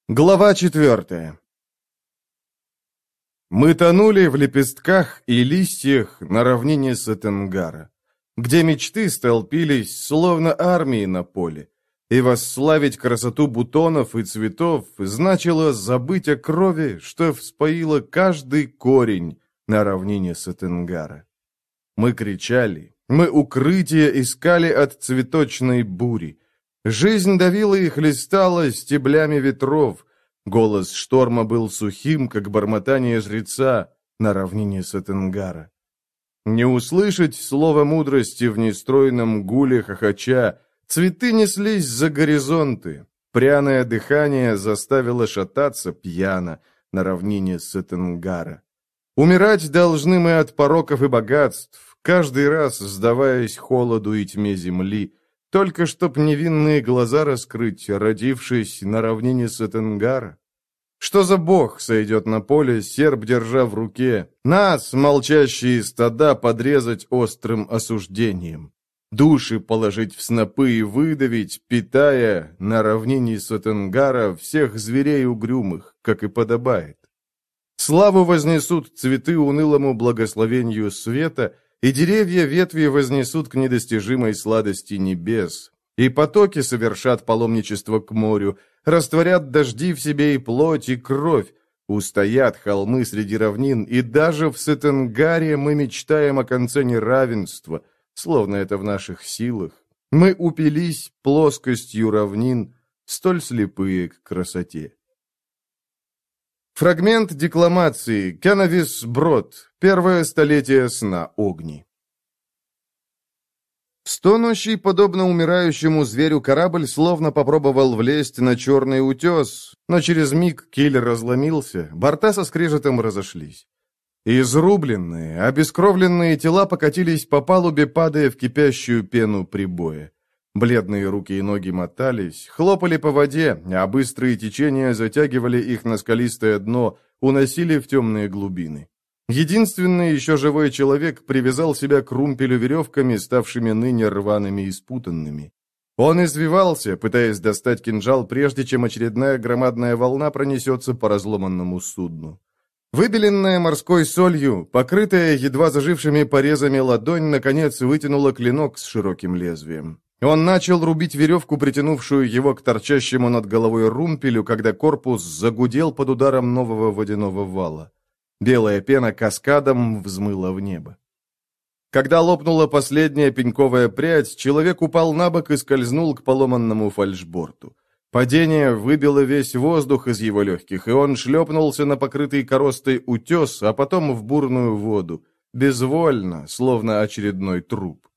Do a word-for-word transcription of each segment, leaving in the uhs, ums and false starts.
Глава четвертая. Мы тонули в лепестках и листьях на равнине Сатенгара, где мечты столпились, словно армии на поле, и восславить красоту бутонов и цветов значило забыть о крови, что вспоило каждый корень на равнине Сатенгара. Мы кричали, мы укрытие искали от цветочной бури. Жизнь давила и хлестала стеблями ветров. Голос шторма был сухим, как бормотание жреца на равнине Сатенгара. Не услышать слово мудрости в нестройном гуле хохоча, цветы неслись за горизонты. Пряное дыхание заставило шататься пьяно на равнине Сатенгара. Умирать должны мы от пороков и богатств, каждый раз сдаваясь холоду и тьме земли, только чтоб невинные глаза раскрыть, родившись на равнине Сатенгара. Что за бог сойдет на поле, серп держа в руке, нас, молчащие стада, подрезать острым осуждением, души положить в снопы и выдавить, питая на равнине Сатенгара всех зверей угрюмых, как и подобает. Славу вознесут цветы унылому благословению света, и деревья ветви вознесут к недостижимой сладости небес, и потоки совершат паломничество к морю, растворят дожди в себе и плоть, и кровь, устоят холмы среди равнин, и даже в Сатенгаре мы мечтаем о конце неравенства, словно это в наших силах. Мы упились плоскостью равнин, столь слепые к красоте. Фрагмент декламации Кенавис Брод. Первое столетие сна Огни. Стонущий, подобно умирающему зверю, корабль словно попробовал влезть на черный утес, но через миг киль разломился, борта со скрежетом разошлись. Изрубленные, обескровленные тела покатились по палубе, падая в кипящую пену прибоя. Бледные руки и ноги мотались, хлопали по воде, а быстрые течения затягивали их на скалистое дно, уносили в темные глубины. Единственный еще живой человек привязал себя к румпелю веревками, ставшими ныне рваными и спутанными. Он извивался, пытаясь достать кинжал, прежде чем очередная громадная волна пронесется по разломанному судну. Выбеленная морской солью, покрытая едва зажившими порезами ладонь, наконец вытянула клинок с широким лезвием. Он начал рубить веревку, притянувшую его к торчащему над головой румпелю, когда корпус загудел под ударом нового водяного вала. Белая пена каскадом взмыла в небо. Когда лопнула последняя пеньковая прядь, человек упал на бок и скользнул к поломанному фальшборту. Падение выбило весь воздух из его легких, и он шлепнулся на покрытый коростой утес, а потом в бурную воду, безвольно, словно очередной труп.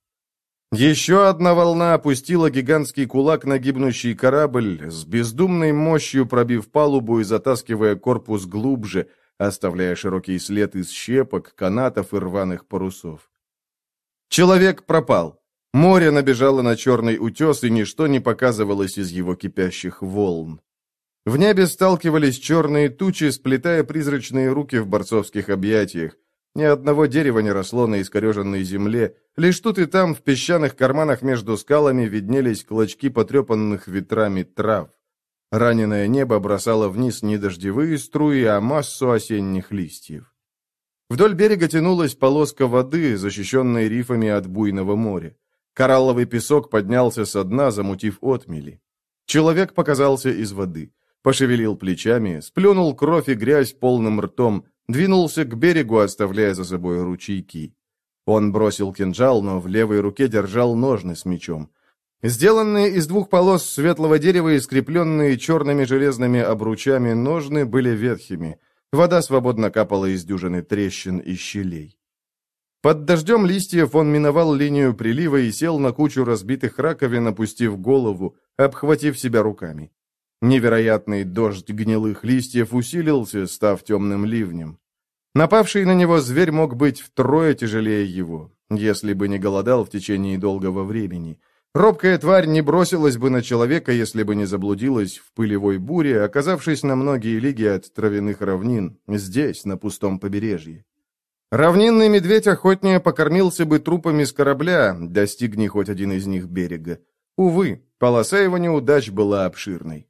Еще одна волна опустила гигантский кулак на гибнущий корабль, с бездумной мощью пробив палубу и затаскивая корпус глубже, оставляя широкий след из щепок, канатов и рваных парусов. Человек пропал. Море набежало на черный утес, и ничто не показывалось из его кипящих волн. В небе сталкивались черные тучи, сплетая призрачные руки в борцовских объятиях. Ни одного дерева не росло на искореженной земле, лишь тут и там в песчаных карманах между скалами виднелись клочки потрепанных ветрами трав. Раненое небо бросало вниз не дождевые струи, а массу осенних листьев. Вдоль берега тянулась полоска воды, защищенная рифами от буйного моря. Коралловый песок поднялся со дна, замутив отмели. Человек показался из воды, пошевелил плечами, сплюнул кровь и грязь полным ртом, двинулся к берегу, оставляя за собой ручейки. Он бросил кинжал, но в левой руке держал ножны с мечом. Сделанные из двух полос светлого дерева и скрепленные черными железными обручами ножны были ветхими. Вода свободно капала из дюжины трещин и щелей. Под дождем листьев он миновал линию прилива и сел на кучу разбитых раковин, опустив голову, обхватив себя руками. Невероятный дождь гнилых листьев усилился, став темным ливнем. Напавший на него зверь мог быть втрое тяжелее его, если бы не голодал в течение долгого времени. Робкая тварь не бросилась бы на человека, если бы не заблудилась в пылевой буре, оказавшись на многие лиги от травяных равнин, здесь, на пустом побережье. Равнинный медведь охотнее покормился бы трупами с корабля, достигни хоть один из них берега. Увы, полоса его неудач была обширной.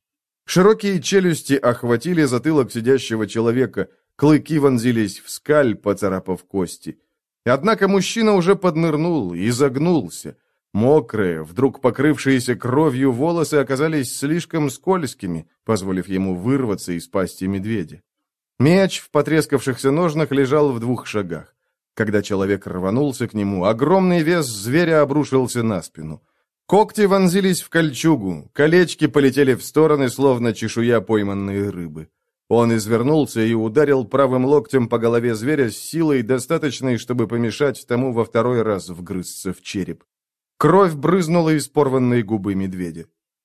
Широкие челюсти охватили затылок сидящего человека, клыки вонзились в скаль, поцарапав кости. Однако мужчина уже поднырнул и загнулся. Мокрые, вдруг покрывшиеся кровью волосы оказались слишком скользкими, позволив ему вырваться из пасти медведя. Меч в потрескавшихся ножнах лежал в двух шагах. Когда человек рванулся к нему, огромный вес зверя обрушился на спину. Когти вонзились в кольчугу, колечки полетели в стороны, словно чешуя пойманной рыбы. Он извернулся и ударил правым локтем по голове зверя с силой, достаточной, чтобы помешать тому во второй раз вгрызться в череп. Кровь брызнула из порванной губы медведя.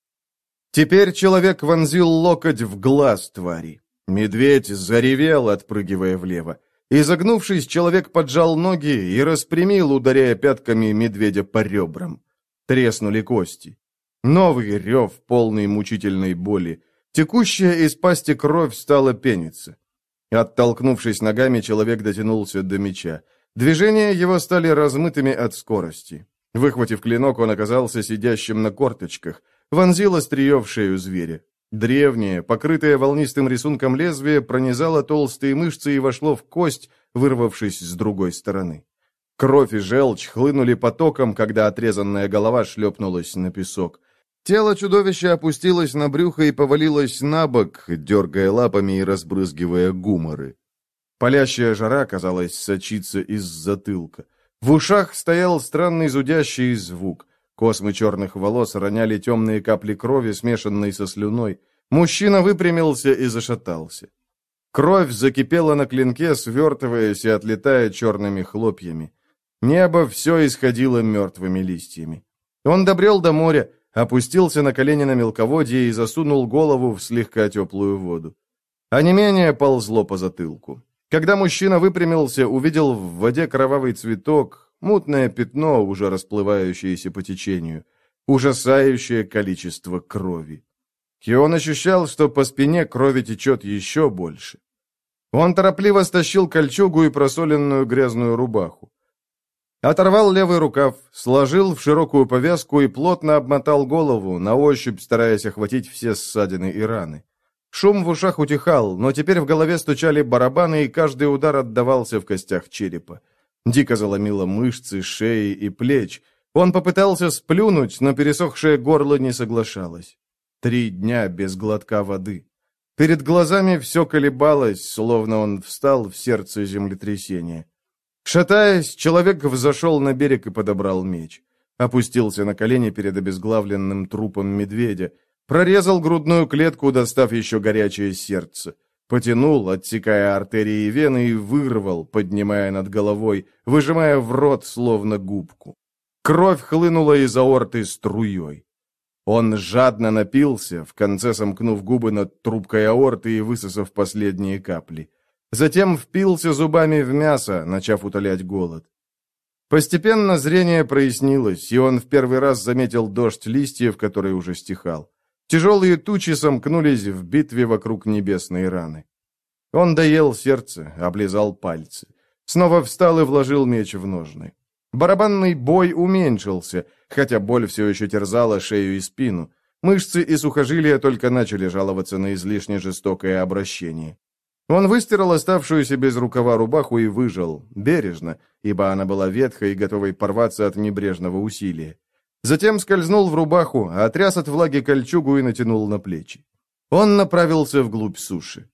Теперь человек вонзил локоть в глаз твари. Медведь заревел, отпрыгивая влево. Изогнувшись, человек поджал ноги и распрямил, ударяя пятками медведя по ребрам. Треснули кости. Новый рев, полный мучительной боли. Текущая из пасти кровь стала пениться. Оттолкнувшись ногами, человек дотянулся до меча. Движения его стали размытыми от скорости. Выхватив клинок, он оказался сидящим на корточках, вонзил острие в шею зверя. Древнее, покрытое волнистым рисунком лезвие, пронизало толстые мышцы и вошло в кость, вырвавшись с другой стороны. Кровь и желчь хлынули потоком, когда отрезанная голова шлепнулась на песок. Тело чудовища опустилось на брюхо и повалилось на бок, дергая лапами и разбрызгивая гуморы. Палящая жара, казалось, сочится из затылка. В ушах стоял странный зудящий звук. Космы черных волос роняли темные капли крови, смешанной со слюной. Мужчина выпрямился и зашатался. Кровь закипела на клинке, свертываясь и отлетая черными хлопьями. Небо все исходило мертвыми листьями. Он добрел до моря, опустился на колени на мелководье и засунул голову в слегка теплую воду. Онемение ползло по затылку. Когда мужчина выпрямился, увидел в воде кровавый цветок, мутное пятно, уже расплывающееся по течению, ужасающее количество крови. И он ощущал, что по спине крови течет еще больше. Он торопливо стащил кольчугу и просоленную грязную рубаху. Оторвал левый рукав, сложил в широкую повязку и плотно обмотал голову, на ощупь стараясь охватить все ссадины и раны. Шум в ушах утихал, но теперь в голове стучали барабаны, и каждый удар отдавался в костях черепа. Дико заломило мышцы, шеи и плеч. Он попытался сплюнуть, но пересохшее горло не соглашалось. Три дня без глотка воды. Перед глазами все колебалось, словно он встал в сердце землетрясения. Шатаясь, человек взошел на берег и подобрал меч. Опустился на колени перед обезглавленным трупом медведя. Прорезал грудную клетку, достав еще горячее сердце. Потянул, отсекая артерии и вены, и вырвал, поднимая над головой, выжимая в рот, словно губку. Кровь хлынула из аорты струей. Он жадно напился, в конце сомкнув губы над трубкой аорты и высосав последние капли. Затем впился зубами в мясо, начав утолять голод. Постепенно зрение прояснилось, и он в первый раз заметил дождь листьев, который уже стихал. Тяжелые тучи сомкнулись в битве вокруг небесной раны. Он доел сердце, облизал пальцы. Снова встал и вложил меч в ножны. Барабанный бой уменьшился, хотя боль все еще терзала шею и спину. Мышцы и сухожилия только начали жаловаться на излишне жестокое обращение. Он выстирал оставшуюся без рукава рубаху и выжал, бережно, ибо она была ветхой и готовой порваться от небрежного усилия. Затем скользнул в рубаху, отряс от влаги кольчугу и натянул на плечи. Он направился вглубь суши.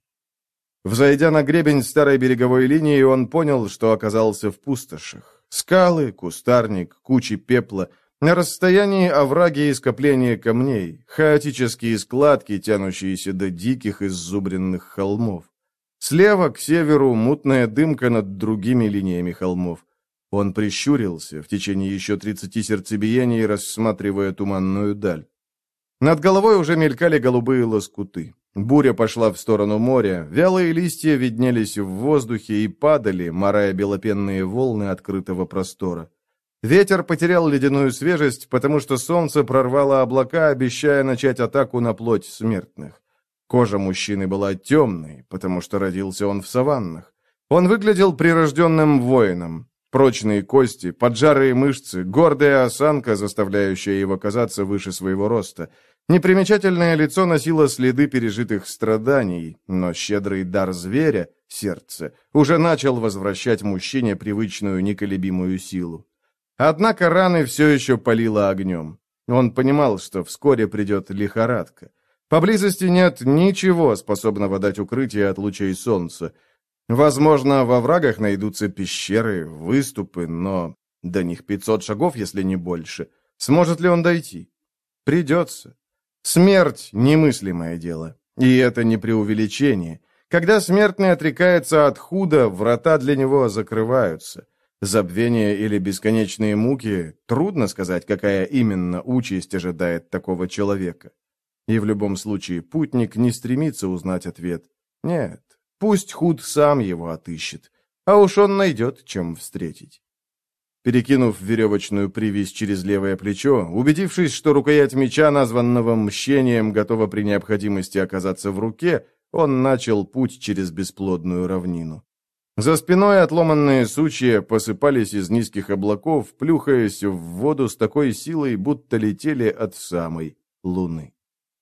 Взойдя на гребень старой береговой линии, он понял, что оказался в пустошах. Скалы, кустарник, кучи пепла, на расстоянии овраги и скопления камней, хаотические складки, тянущиеся до диких иззубренных холмов. Слева, к северу, мутная дымка над другими линиями холмов. Он прищурился в течение еще тридцати сердцебиений, рассматривая туманную даль. Над головой уже мелькали голубые лоскуты. Буря пошла в сторону моря, вялые листья виднелись в воздухе и падали, морая белопенные волны открытого простора. Ветер потерял ледяную свежесть, потому что солнце прорвало облака, обещая начать атаку на плоть смертных. Кожа мужчины была темной, потому что родился он в саваннах. Он выглядел прирожденным воином. Прочные кости, поджарые мышцы, гордая осанка, заставляющая его казаться выше своего роста. Непримечательное лицо носило следы пережитых страданий, но щедрый дар зверя, сердце, уже начал возвращать мужчине привычную неколебимую силу. Однако раны все еще палило огнем. Он понимал, что вскоре придет лихорадка. Поблизости нет ничего, способного дать укрытие от лучей солнца. Возможно, во врагах найдутся пещеры, выступы, но до них пятьсот шагов, если не больше. Сможет ли он дойти? Придется. Смерть — немыслимое дело. И это не преувеличение. Когда смертный отрекается от худа, врата для него закрываются. Забвение или бесконечные муки — трудно сказать, какая именно участь ожидает такого человека. И в любом случае путник не стремится узнать ответ. Нет, пусть худ сам его отыщет, а уж он найдет, чем встретить. Перекинув веревочную привязь через левое плечо, убедившись, что рукоять меча, названного мщением, готова при необходимости оказаться в руке, он начал путь через бесплодную равнину. За спиной отломанные сучья посыпались из низких облаков, плюхаясь в воду с такой силой, будто летели от самой луны.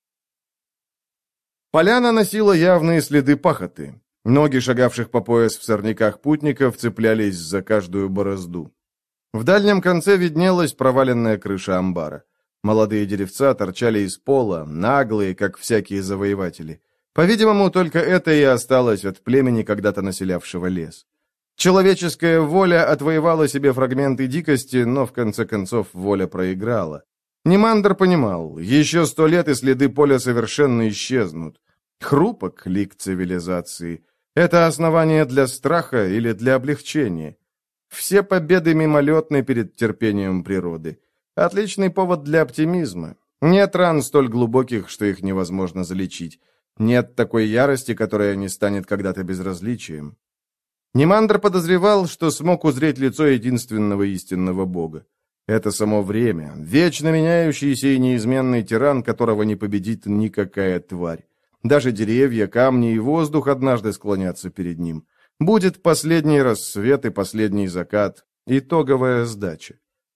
Поляна носила явные следы пахоты. Ноги шагавших по пояс в сорняках путников цеплялись за каждую борозду. В дальнем конце виднелась проваленная крыша амбара. Молодые деревца торчали из пола, наглые, как всякие завоеватели. По-видимому, только это и осталось от племени, когда-то населявшего лес. Человеческая воля отвоевала себе фрагменты дикости, но в конце концов воля проиграла. Нимандр понимал, еще сто лет и следы поля совершенно исчезнут. Хрупок лик цивилизации. Это основание для страха или для облегчения? Все победы мимолетны перед терпением природы. Отличный повод для оптимизма. Нет ран столь глубоких, что их невозможно залечить. Нет такой ярости, которая не станет когда-то безразличием. Нимандр подозревал, что смог узреть лицо единственного истинного бога. Это само время, вечно меняющийся и неизменный тиран, которого не победит никакая тварь. Даже деревья, камни и воздух однажды склонятся перед ним. Будет последний рассвет и последний закат, итоговая сдача.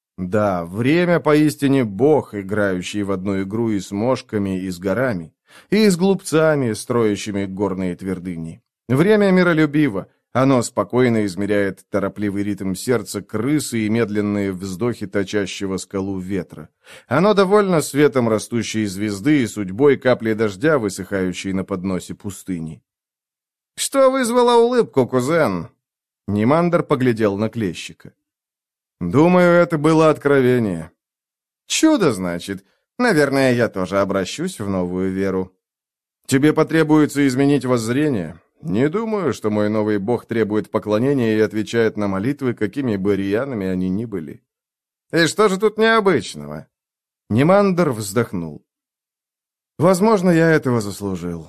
Да, время поистине бог, играющий в одну игру и с мошками, и с горами, и с глупцами, строящими горные твердыни. Время миролюбиво, оно спокойно измеряет торопливый ритм сердца крысы и медленные вздохи точащего скалу ветра. Оно довольно светом растущей звезды и судьбой капли дождя, высыхающей на подносе пустыни. «Что вызвало улыбку, кузен?» Нимандр поглядел на клещика. «Думаю, это было откровение». «Чудо, значит. Наверное, я тоже обращусь в новую веру». «Тебе потребуется изменить воззрение. Не думаю, что мой новый бог требует поклонения и отвечает на молитвы, какими бы рьяными они ни были». «И что же тут необычного?» Нимандр вздохнул. «Возможно, я этого заслужил».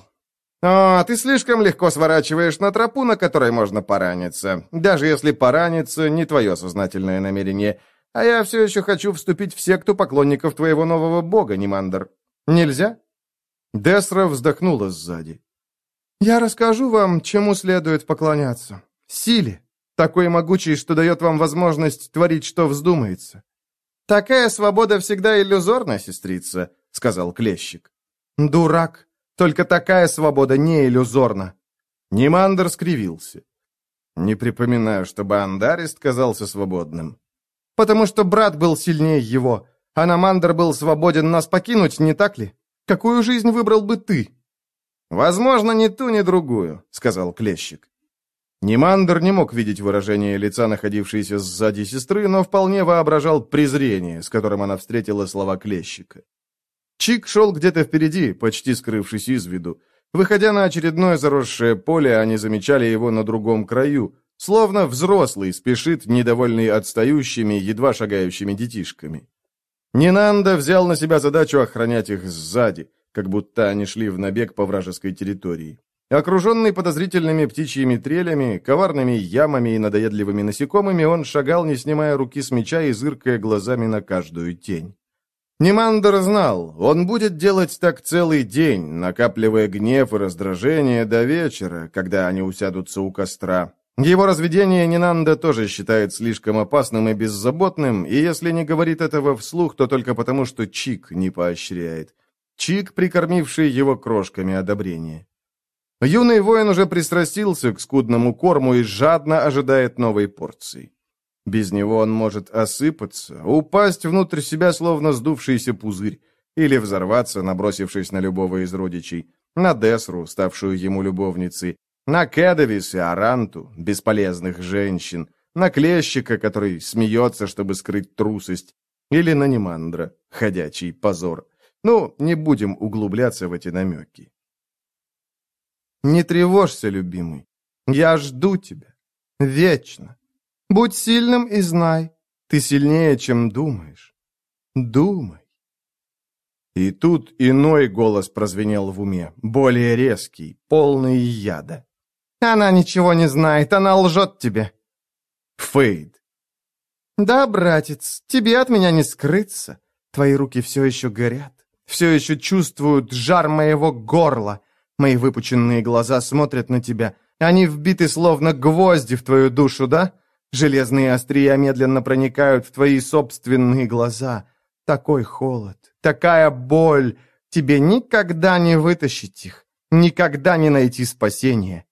«О, ты слишком легко сворачиваешь на тропу, на которой можно пораниться. Даже если пораниться, не твое сознательное намерение. А я все еще хочу вступить в секту поклонников твоего нового бога, Нимандр. Нельзя?» Десра вздохнула сзади. «Я расскажу вам, чему следует поклоняться. Силе, такой могучей, что дает вам возможность творить, что вздумается». «Такая свобода всегда иллюзорна, сестрица», — сказал клещик. «Дурак. Только такая свобода не иллюзорна». Нимандр скривился. «Не припоминаю, чтобы Андарист казался свободным». «Потому что брат был сильнее его, а Намандр был свободен нас покинуть, не так ли? Какую жизнь выбрал бы ты?» «Возможно, ни ту, ни другую», — сказал клещик. Нимандр не мог видеть выражение лица находившейся сзади сестры, но вполне воображал презрение, с которым она встретила слова клещика. Чик шел где-то впереди, почти скрывшись из виду. Выходя на очередное заросшее поле, они замечали его на другом краю, словно взрослый спешит, недовольный отстающими, едва шагающими детишками. Нинанда взял на себя задачу охранять их сзади, как будто они шли в набег по вражеской территории. Окруженный подозрительными птичьими трелями, коварными ямами и надоедливыми насекомыми, он шагал, не снимая руки с меча и зыркая глазами на каждую тень. Нимандр знал, он будет делать так целый день, накапливая гнев и раздражение до вечера, когда они усядутся у костра. Его разведение Нинанда тоже считает слишком опасным и беззаботным, и если не говорит этого вслух, то только потому, что Чик не поощряет. Чик, прикормивший его крошками одобрения. Юный воин уже пристрастился к скудному корму и жадно ожидает новой порции. Без него он может осыпаться, упасть внутрь себя, словно сдувшийся пузырь, или взорваться, набросившись на любого из родичей, на Десру, ставшую ему любовницей, на Кедовис и Аранту, бесполезных женщин, на Клещика, который смеется, чтобы скрыть трусость, или на Немандра, ходячий позор. Ну, не будем углубляться в эти намеки. Не тревожься, любимый. Я жду тебя. Вечно. Будь сильным и знай, ты сильнее, чем думаешь. Думай. И тут иной голос прозвенел в уме, более резкий, полный яда. Она ничего не знает, она лжет тебе. Фейд. Да, братец, тебе от меня не скрыться. Твои руки все еще горят, все еще чувствуют жар моего горла. Мои выпученные глаза смотрят на тебя. Они вбиты словно гвозди в твою душу, да? Железные острия медленно проникают в твои собственные глаза. Такой холод, такая боль. Тебе никогда не вытащить их, никогда не найти спасения.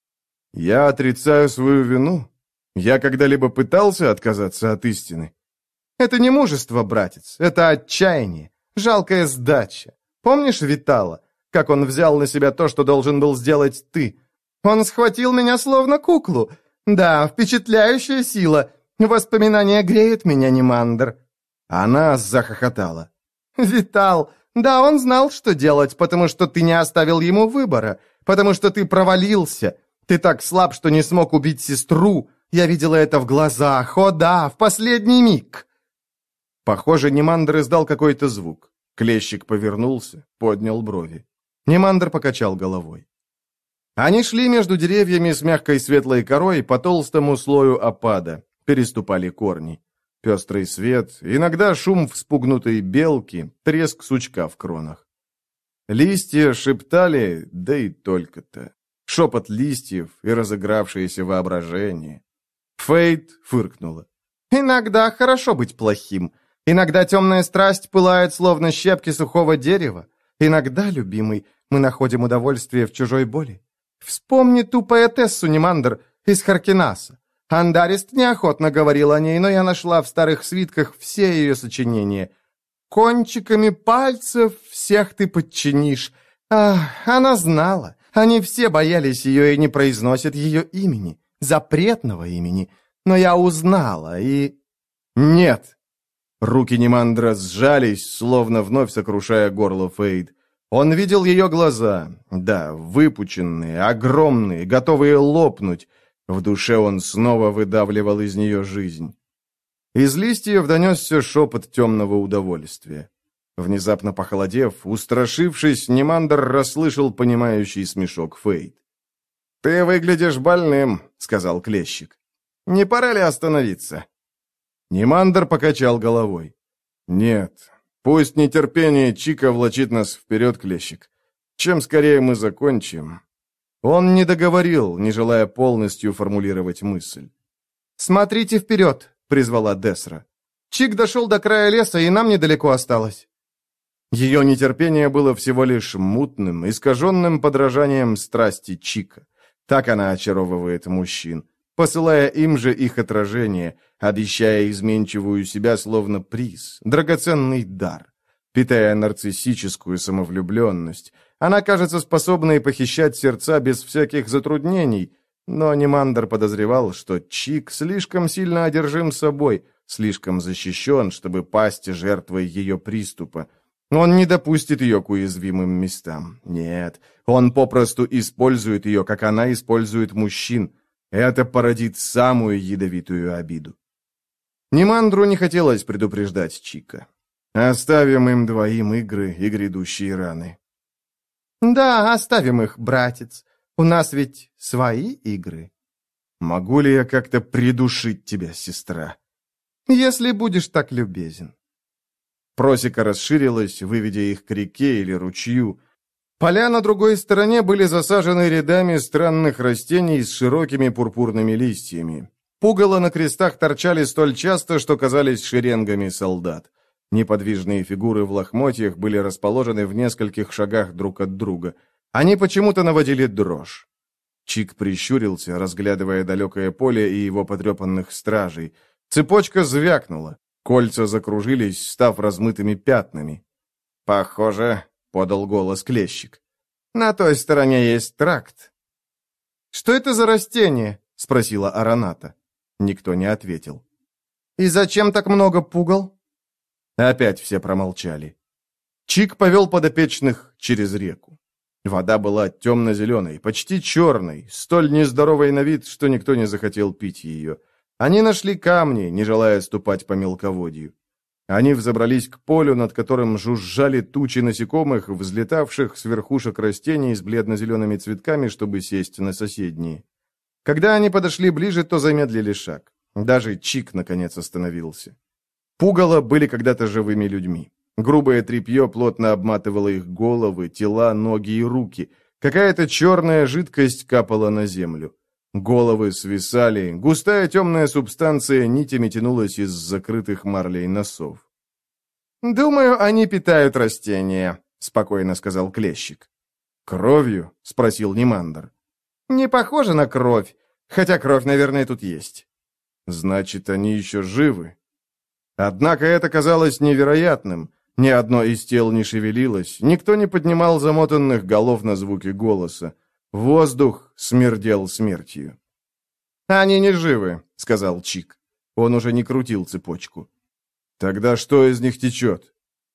Я отрицаю свою вину. Я когда-либо пытался отказаться от истины? Это не мужество, братец, это отчаяние, жалкая сдача. Помнишь Витала, как он взял на себя то, что должен был сделать ты? Он схватил меня словно куклу. Да, впечатляющая сила. Воспоминания греют меня, Немандр. Она захохотала. Витал, да, он знал, что делать, потому что ты не оставил ему выбора, потому что ты провалился. Ты так слаб, что не смог убить сестру. Я видела это в глазах. О да, в последний миг. Похоже, Немандр издал какой-то звук. Клещик повернулся, поднял брови. Немандр покачал головой. Они шли между деревьями с мягкой светлой корой по толстому слою опада, переступали корни. Пестрый свет, иногда шум вспугнутой белки, треск сучка в кронах. Листья шептали, да и только-то. Шепот листьев и разыгравшееся воображение. Фейд фыркнула. «Иногда хорошо быть плохим. Иногда темная страсть пылает, словно щепки сухого дерева. Иногда, любимый, мы находим удовольствие в чужой боли. Вспомни ту поэтессу Немандр из Харкинаса. Андарист неохотно говорил о ней, но я нашла в старых свитках все ее сочинения. Кончиками пальцев всех ты подчинишь. Ах, она знала. Они все боялись ее и не произносят ее имени, запретного имени. Но я узнала и... Нет. Руки Немандра сжались, словно вновь сокрушая горло Фейд. Он видел ее глаза, да, выпученные, огромные, готовые лопнуть. В душе он снова выдавливал из нее жизнь. Из листьев донесся шепот темного удовольствия. Внезапно похолодев, устрашившись, Немандр расслышал понимающий смешок Фейд. «Ты выглядишь больным», — сказал Клещик. «Не пора ли остановиться?» Немандр покачал головой. «Нет, пусть нетерпение Чика влачит нас вперед, Клещик. Чем скорее мы закончим...» Он не договорил, не желая полностью формулировать мысль. «Смотрите вперед», — призвала Десра. «Чик дошел до края леса, и нам недалеко осталось». Ее нетерпение было всего лишь мутным, искаженным подражанием страсти Чика. Так она очаровывает мужчин, посылая им же их отражение, обещая изменчивую себя словно приз, драгоценный дар. Питая нарциссическую самовлюбленность, она кажется способной похищать сердца без всяких затруднений, но Немандр подозревал, что Чик слишком сильно одержим собой, слишком защищен, чтобы пасть жертвой ее приступа. Он не допустит ее к уязвимым местам. Нет, он попросту использует ее, как она использует мужчин. Это породит самую ядовитую обиду. Немандру не хотелось предупреждать Чика. Оставим им двоим игры и грядущие раны. Да, оставим их, братец. У нас ведь свои игры. Могу ли я как-то придушить тебя, сестра? Если будешь так любезен. Просека расширилась, выведя их к реке или ручью. Поля на другой стороне были засажены рядами странных растений с широкими пурпурными листьями. Пугало на крестах торчали столь часто, что казались шеренгами солдат. Неподвижные фигуры в лохмотьях были расположены в нескольких шагах друг от друга. Они почему-то наводили дрожь. Чик прищурился, разглядывая далекое поле и его потрепанных стражей. Цепочка звякнула. Кольца закружились, став размытыми пятнами. «Похоже», — подал голос клещик, — «на той стороне есть тракт». «Что это за растение?» — спросила Ароната. Никто не ответил. «И зачем так много пугал?» Опять все промолчали. Чик повел подопечных через реку. Вода была темно-зеленой, почти черной, столь нездоровой на вид, что никто не захотел пить ее. Они нашли камни, не желая ступать по мелководью. Они взобрались к полю, над которым жужжали тучи насекомых, взлетавших с верхушек растений с бледно-зелеными цветками, чтобы сесть на соседние. Когда они подошли ближе, то замедлили шаг. Даже Чик, наконец, остановился. Пугало были когда-то живыми людьми. Грубое тряпье плотно обматывало их головы, тела, ноги и руки. Какая-то черная жидкость капала на землю. Головы свисали, густая темная субстанция нитями тянулась из закрытых марлей носов. «Думаю, они питают растения», — спокойно сказал клещик. «Кровью?» — спросил Нимандр. «Не похоже на кровь, хотя кровь, наверное, тут есть». «Значит, они еще живы?» Однако это казалось невероятным. Ни одно из тел не шевелилось, никто не поднимал замотанных голов на звуки голоса. Воздух смердел смертью. «Они не живы», — сказал Чик. Он уже не крутил цепочку. «Тогда что из них течет?»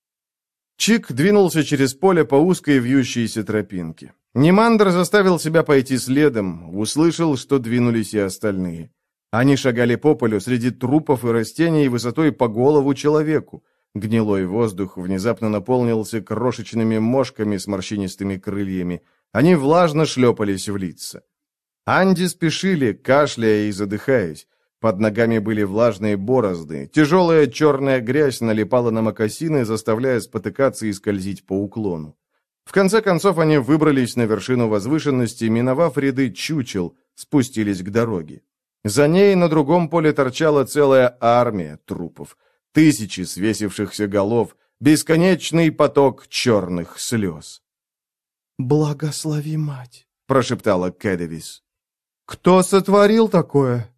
Чик двинулся через поле по узкой вьющейся тропинке. Нимандр заставил себя пойти следом, услышал, что двинулись и остальные. Они шагали по полю среди трупов и растений высотой по голову человеку. Гнилой воздух внезапно наполнился крошечными мошками с морщинистыми крыльями. Они влажно шлепались в лица. Анди спешили, кашляя и задыхаясь. Под ногами были влажные борозды. Тяжелая черная грязь налипала на мокасины, заставляя спотыкаться и скользить по уклону. В конце концов они выбрались на вершину возвышенности, миновав ряды чучел, спустились к дороге. За ней на другом поле торчала целая армия трупов. Тысячи свесившихся голов, бесконечный поток черных слез. «Благослови, мать!» — прошептала Кэдевис. «Кто сотворил такое?»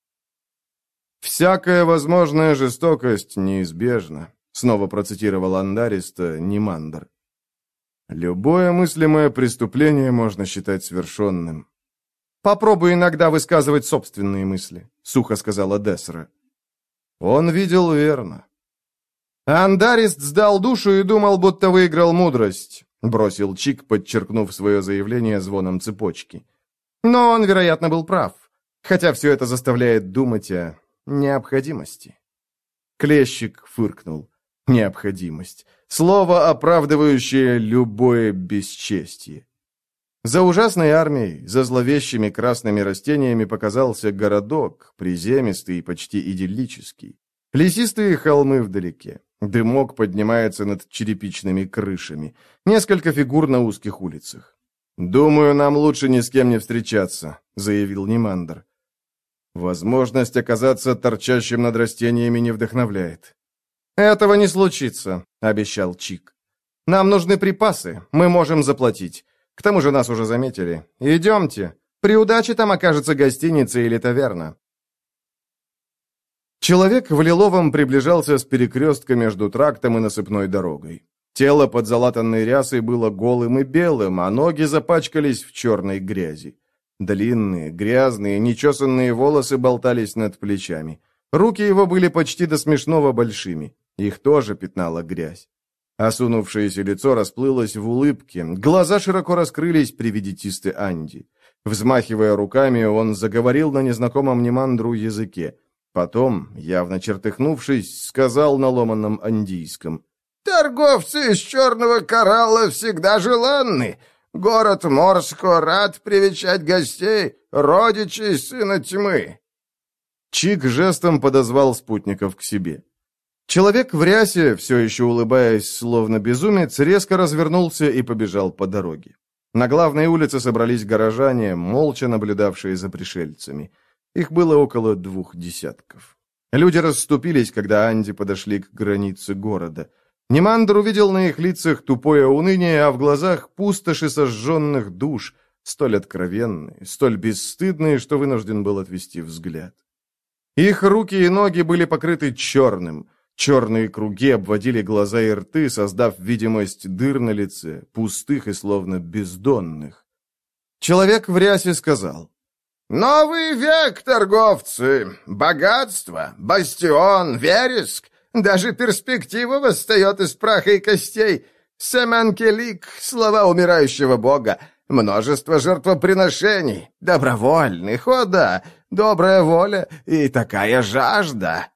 «Всякая возможная жестокость неизбежна», — снова процитировал Андариста Нимандр. «Любое мыслимое преступление можно считать совершенным». «Попробуй иногда высказывать собственные мысли», — сухо сказала Десра. Он видел верно. «Андарист сдал душу и думал, будто выиграл мудрость», — бросил Чик, подчеркнув свое заявление звоном цепочки. «Но он, вероятно, был прав, хотя все это заставляет думать о необходимости». Клещик фыркнул. Необходимость. Слово, оправдывающее любое бесчестие. За ужасной армией, за зловещими красными растениями показался городок, приземистый и почти идиллический. Лесистые холмы вдалеке. Дымок поднимается над черепичными крышами. Несколько фигур на узких улицах. «Думаю, нам лучше ни с кем не встречаться», — заявил Нимандр. «Возможность оказаться торчащим над растениями не вдохновляет». «Этого не случится», — обещал Чик. «Нам нужны припасы, мы можем заплатить. К тому же нас уже заметили. Идемте. При удаче там окажется гостиница или таверна». Человек в лиловом приближался с перекрестка между трактом и насыпной дорогой. Тело под залатанной рясой было голым и белым, а ноги запачкались в черной грязи. Длинные, грязные, нечесанные волосы болтались над плечами. Руки его были почти до смешного большими. Их тоже пятнала грязь. Осунувшееся лицо расплылось в улыбке, глаза широко раскрылись при виде Тисты Анди. Взмахивая руками, он заговорил на незнакомом Нимандру языке. Потом, явно чертыхнувшись, сказал на ломаном андийском: «Торговцы из черного коралла всегда желанны. Город Морско рад привечать гостей, родичей сына тьмы». Чик жестом подозвал спутников к себе. Человек в рясе, все еще улыбаясь, словно безумец, резко развернулся и побежал по дороге. На главной улице собрались горожане, молча наблюдавшие за пришельцами. Их было около двух десятков. Люди расступились, когда Анди подошли к границе города. Немандр увидел на их лицах тупое уныние, а в глазах пустоши сожженных душ, столь откровенные, столь бесстыдные, что вынужден был отвести взгляд. Их руки и ноги были покрыты черным. Черные круги обводили глаза и рты, создав видимость дыр на лице, пустых и словно бездонных. Человек в рясе сказал: «Новый век, торговцы! Богатство, бастион, вереск! Даже перспектива восстает из праха и костей! Семен-Келик, слова умирающего бога! Множество жертвоприношений, добровольных, о да, добрая воля и такая жажда!»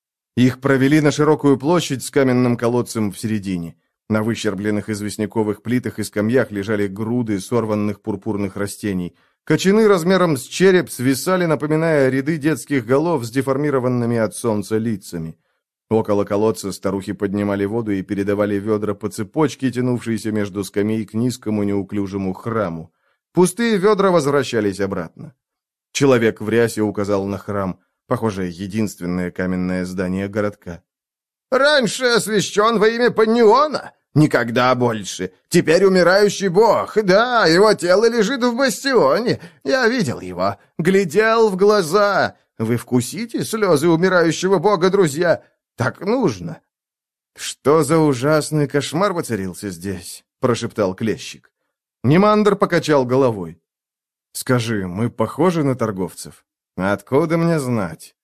Их провели на широкую площадь с каменным колодцем в середине. На выщербленных известняковых плитах и скамьях лежали груды сорванных пурпурных растений. Кочаны размером с череп свисали, напоминая ряды детских голов с деформированными от солнца лицами. Около колодца старухи поднимали воду и передавали ведра по цепочке, тянувшейся между скамей к низкому неуклюжему храму. Пустые ведра возвращались обратно. Человек в рясе указал на храм, похоже, единственное каменное здание городка. «Раньше освящен во имя Панниона, никогда больше. Теперь умирающий бог, да, его тело лежит в бастионе. Я видел его, глядел в глаза. Вы вкусите слезы умирающего бога, друзья? Так нужно». «Что за ужасный кошмар воцарился здесь?» — прошептал клещик. Немандр покачал головой. «Скажи, мы похожи на торговцев? Откуда мне знать?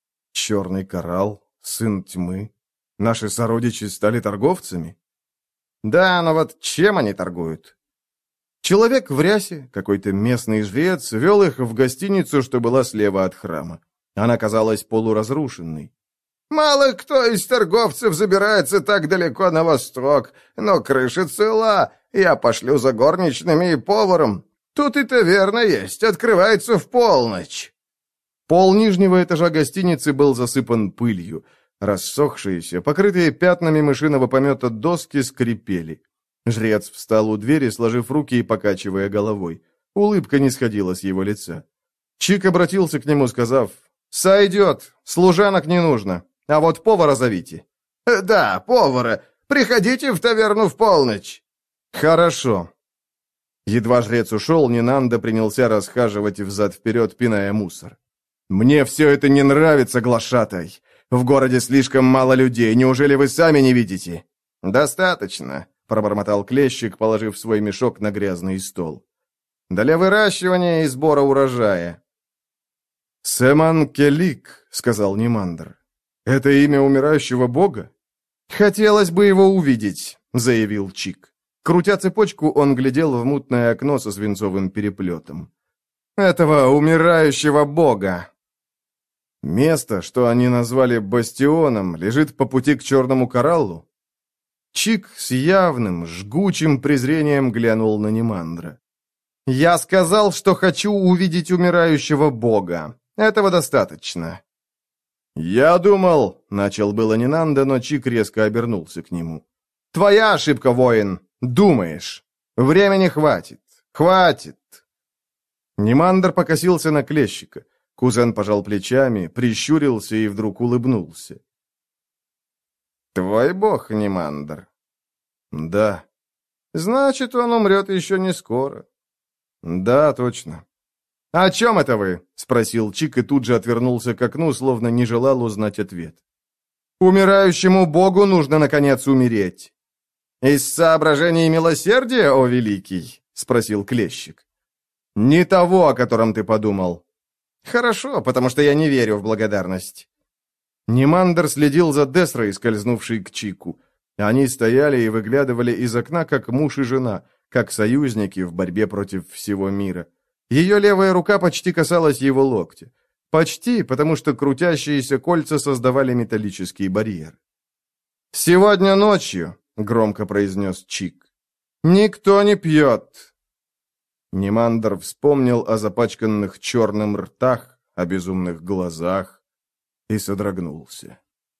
Черный коралл, сын тьмы. Наши сородичи стали торговцами?» «Да, но вот чем они торгуют?» Человек в рясе, какой-то местный жрец, вел их в гостиницу, что была слева от храма. Она казалась полуразрушенной. «Мало кто из торговцев забирается так далеко на восток, но крыша цела. Я пошлю за горничными и поваром. Тут и таверна есть, открывается в полночь». Пол нижнего этажа гостиницы был засыпан пылью. Рассохшиеся, покрытые пятнами мышиного помета доски скрипели. Жрец встал у двери, сложив руки и покачивая головой. Улыбка не сходила с его лица. Чик обратился к нему, сказав: «Сойдет, служанок не нужно, а вот повара зовите». «Да, повара. Приходите в таверну в полночь». «Хорошо». Едва жрец ушел, Нинанда принялся расхаживать взад-вперед, пиная мусор. «Мне все это не нравится, глашатай. В городе слишком мало людей, неужели вы сами не видите?» «Достаточно», — пробормотал клещик, положив свой мешок на грязный стол. «Для выращивания и сбора урожая». «Семен-Келик», — сказал Немандр. «Это имя умирающего бога?» «Хотелось бы его увидеть», — заявил Чик. Крутя цепочку, он глядел в мутное окно со свинцовым переплетом. «Этого умирающего бога!» Место, что они назвали бастионом, лежит по пути к черному кораллу. Чик с явным, жгучим презрением глянул на Немандра. «Я сказал, что хочу увидеть умирающего бога. Этого достаточно». «Я думал...» — начал было Нинанда, но Чик резко обернулся к нему. «Твоя ошибка, воин. Думаешь. Времени хватит. Хватит». Немандр покосился на клещика. Кузен пожал плечами, прищурился и вдруг улыбнулся. «Твой бог, Немандр?» «Да». «Значит, он умрет еще не скоро». «Да, точно». «О чем это вы?» — спросил Чик и тут же отвернулся к окну, словно не желал узнать ответ. «Умирающему богу нужно, наконец, умереть». «Из соображений милосердия, о великий?» — спросил клещик. «Не того, о котором ты подумал». «Хорошо, потому что я не верю в благодарность». Немандр следил за Десрой, скользнувшей к Чику. Они стояли и выглядывали из окна, как муж и жена, как союзники в борьбе против всего мира. Ее левая рука почти касалась его локтя. Почти, потому что крутящиеся кольца создавали металлический барьер. «Сегодня ночью», — громко произнес Чик, — «никто не пьет». Немандр вспомнил о запачканных черным ртах, о безумных глазах и содрогнулся.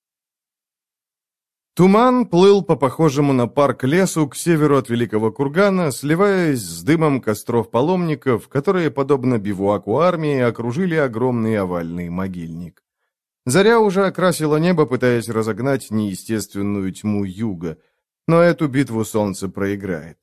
Туман плыл по похожему на парк лесу к северу от Великого Кургана, сливаясь с дымом костров паломников, которые, подобно бивуаку армии, окружили огромный овальный могильник. Заря уже окрасила небо, пытаясь разогнать неестественную тьму юга, но эту битву солнце проиграет.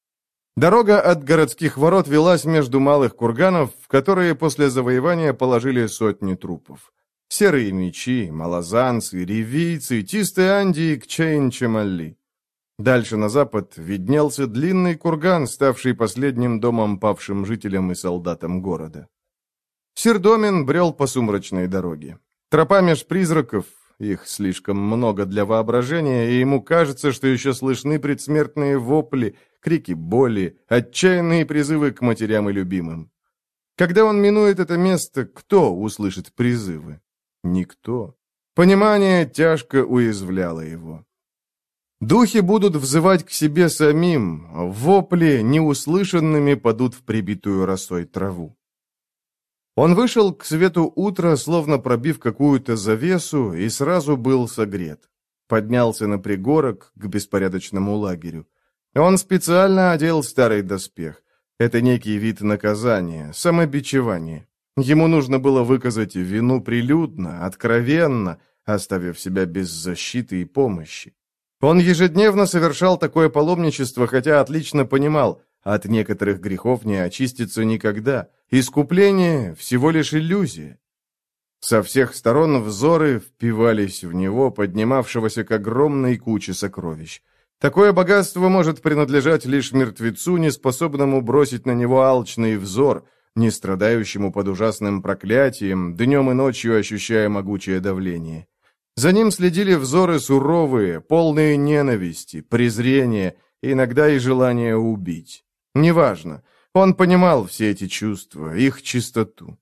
Дорога от городских ворот велась между малых курганов, в которые после завоевания положили сотни трупов. Серые мечи, малозанцы, ревийцы, тистые анди и кчейн-чемалли. Дальше на запад виднелся длинный курган, ставший последним домом павшим жителям и солдатам города. Сирдомин брел по сумрачной дороге. Тропа меж призраков, их слишком много для воображения, и ему кажется, что еще слышны предсмертные вопли, крики боли, отчаянные призывы к матерям и любимым. Когда он минует это место, кто услышит призывы? Никто. Понимание тяжко уязвляло его. Духи будут взывать к себе самим, вопли неуслышанными падут в прибитую росой траву. Он вышел к свету утра, словно пробив какую-то завесу, и сразу был согрет. Поднялся на пригорок к беспорядочному лагерю. Он специально одел старый доспех. Это некий вид наказания, самобичевания. Ему нужно было выказать вину прилюдно, откровенно, оставив себя без защиты и помощи. Он ежедневно совершал такое паломничество, хотя отлично понимал, от некоторых грехов не очиститься никогда. Искупление – всего лишь иллюзия. Со всех сторон взоры впивались в него, поднимавшегося к огромной куче сокровищ. Такое богатство может принадлежать лишь мертвецу, неспособному бросить на него алчный взор, не страдающему под ужасным проклятием, днем и ночью ощущая могучее давление. За ним следили взоры суровые, полные ненависти, презрения, иногда и желания убить. Неважно, он понимал все эти чувства, их чистоту.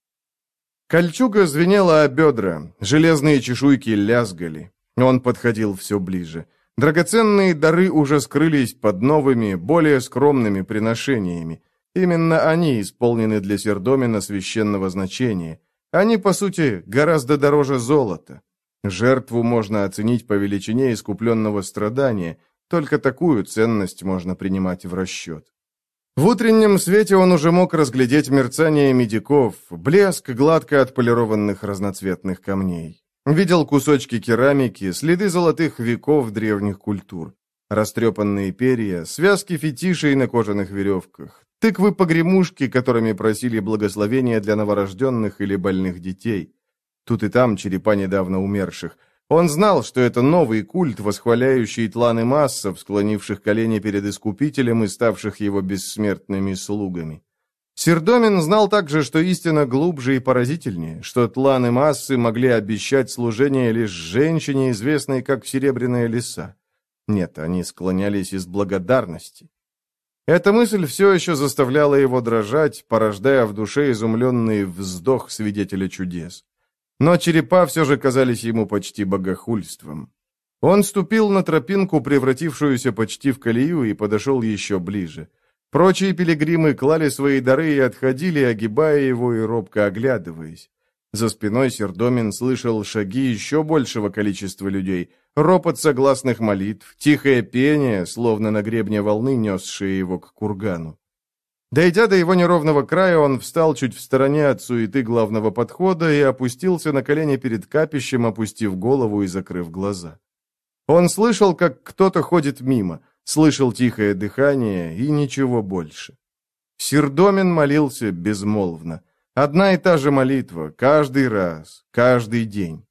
Кольчуга звенела о бедра, железные чешуйки лязгали. Он подходил все ближе. Драгоценные дары уже скрылись под новыми, более скромными приношениями. Именно они исполнены для Сирдомина священного значения. Они, по сути, гораздо дороже золота. Жертву можно оценить по величине искупленного страдания, только такую ценность можно принимать в расчет. В утреннем свете он уже мог разглядеть мерцание медиков, блеск гладко отполированных разноцветных камней. Видел кусочки керамики, следы золотых веков древних культур, растрепанные перья, связки фетишей на кожаных веревках, тыквы-погремушки, которыми просили благословения для новорожденных или больных детей. Тут и там черепа недавно умерших. Он знал, что это новый культ, восхваляющий тланы массов, склонивших колени перед Искупителем и ставших его бессмертными слугами. Сирдомин знал также, что истина глубже и поразительнее, что тланы массы могли обещать служение лишь женщине, известной как Серебряная лиса. Нет, они склонялись из благодарности. Эта мысль все еще заставляла его дрожать, порождая в душе изумленный вздох свидетеля чудес. Но черепа все же казались ему почти богохульством. Он ступил на тропинку, превратившуюся почти в колею, и подошел еще ближе. Прочие пилигримы клали свои дары и отходили, огибая его и робко оглядываясь. За спиной Сирдомин слышал шаги еще большего количества людей, ропот согласных молитв, тихое пение, словно на гребне волны, несшее его к кургану. Дойдя до его неровного края, он встал чуть в стороне от суеты главного подхода и опустился на колени перед капищем, опустив голову и закрыв глаза. Он слышал, как кто-то ходит мимо, слышал тихое дыхание и ничего больше. Сирдомин молился безмолвно. Одна и та же молитва, каждый раз, каждый день.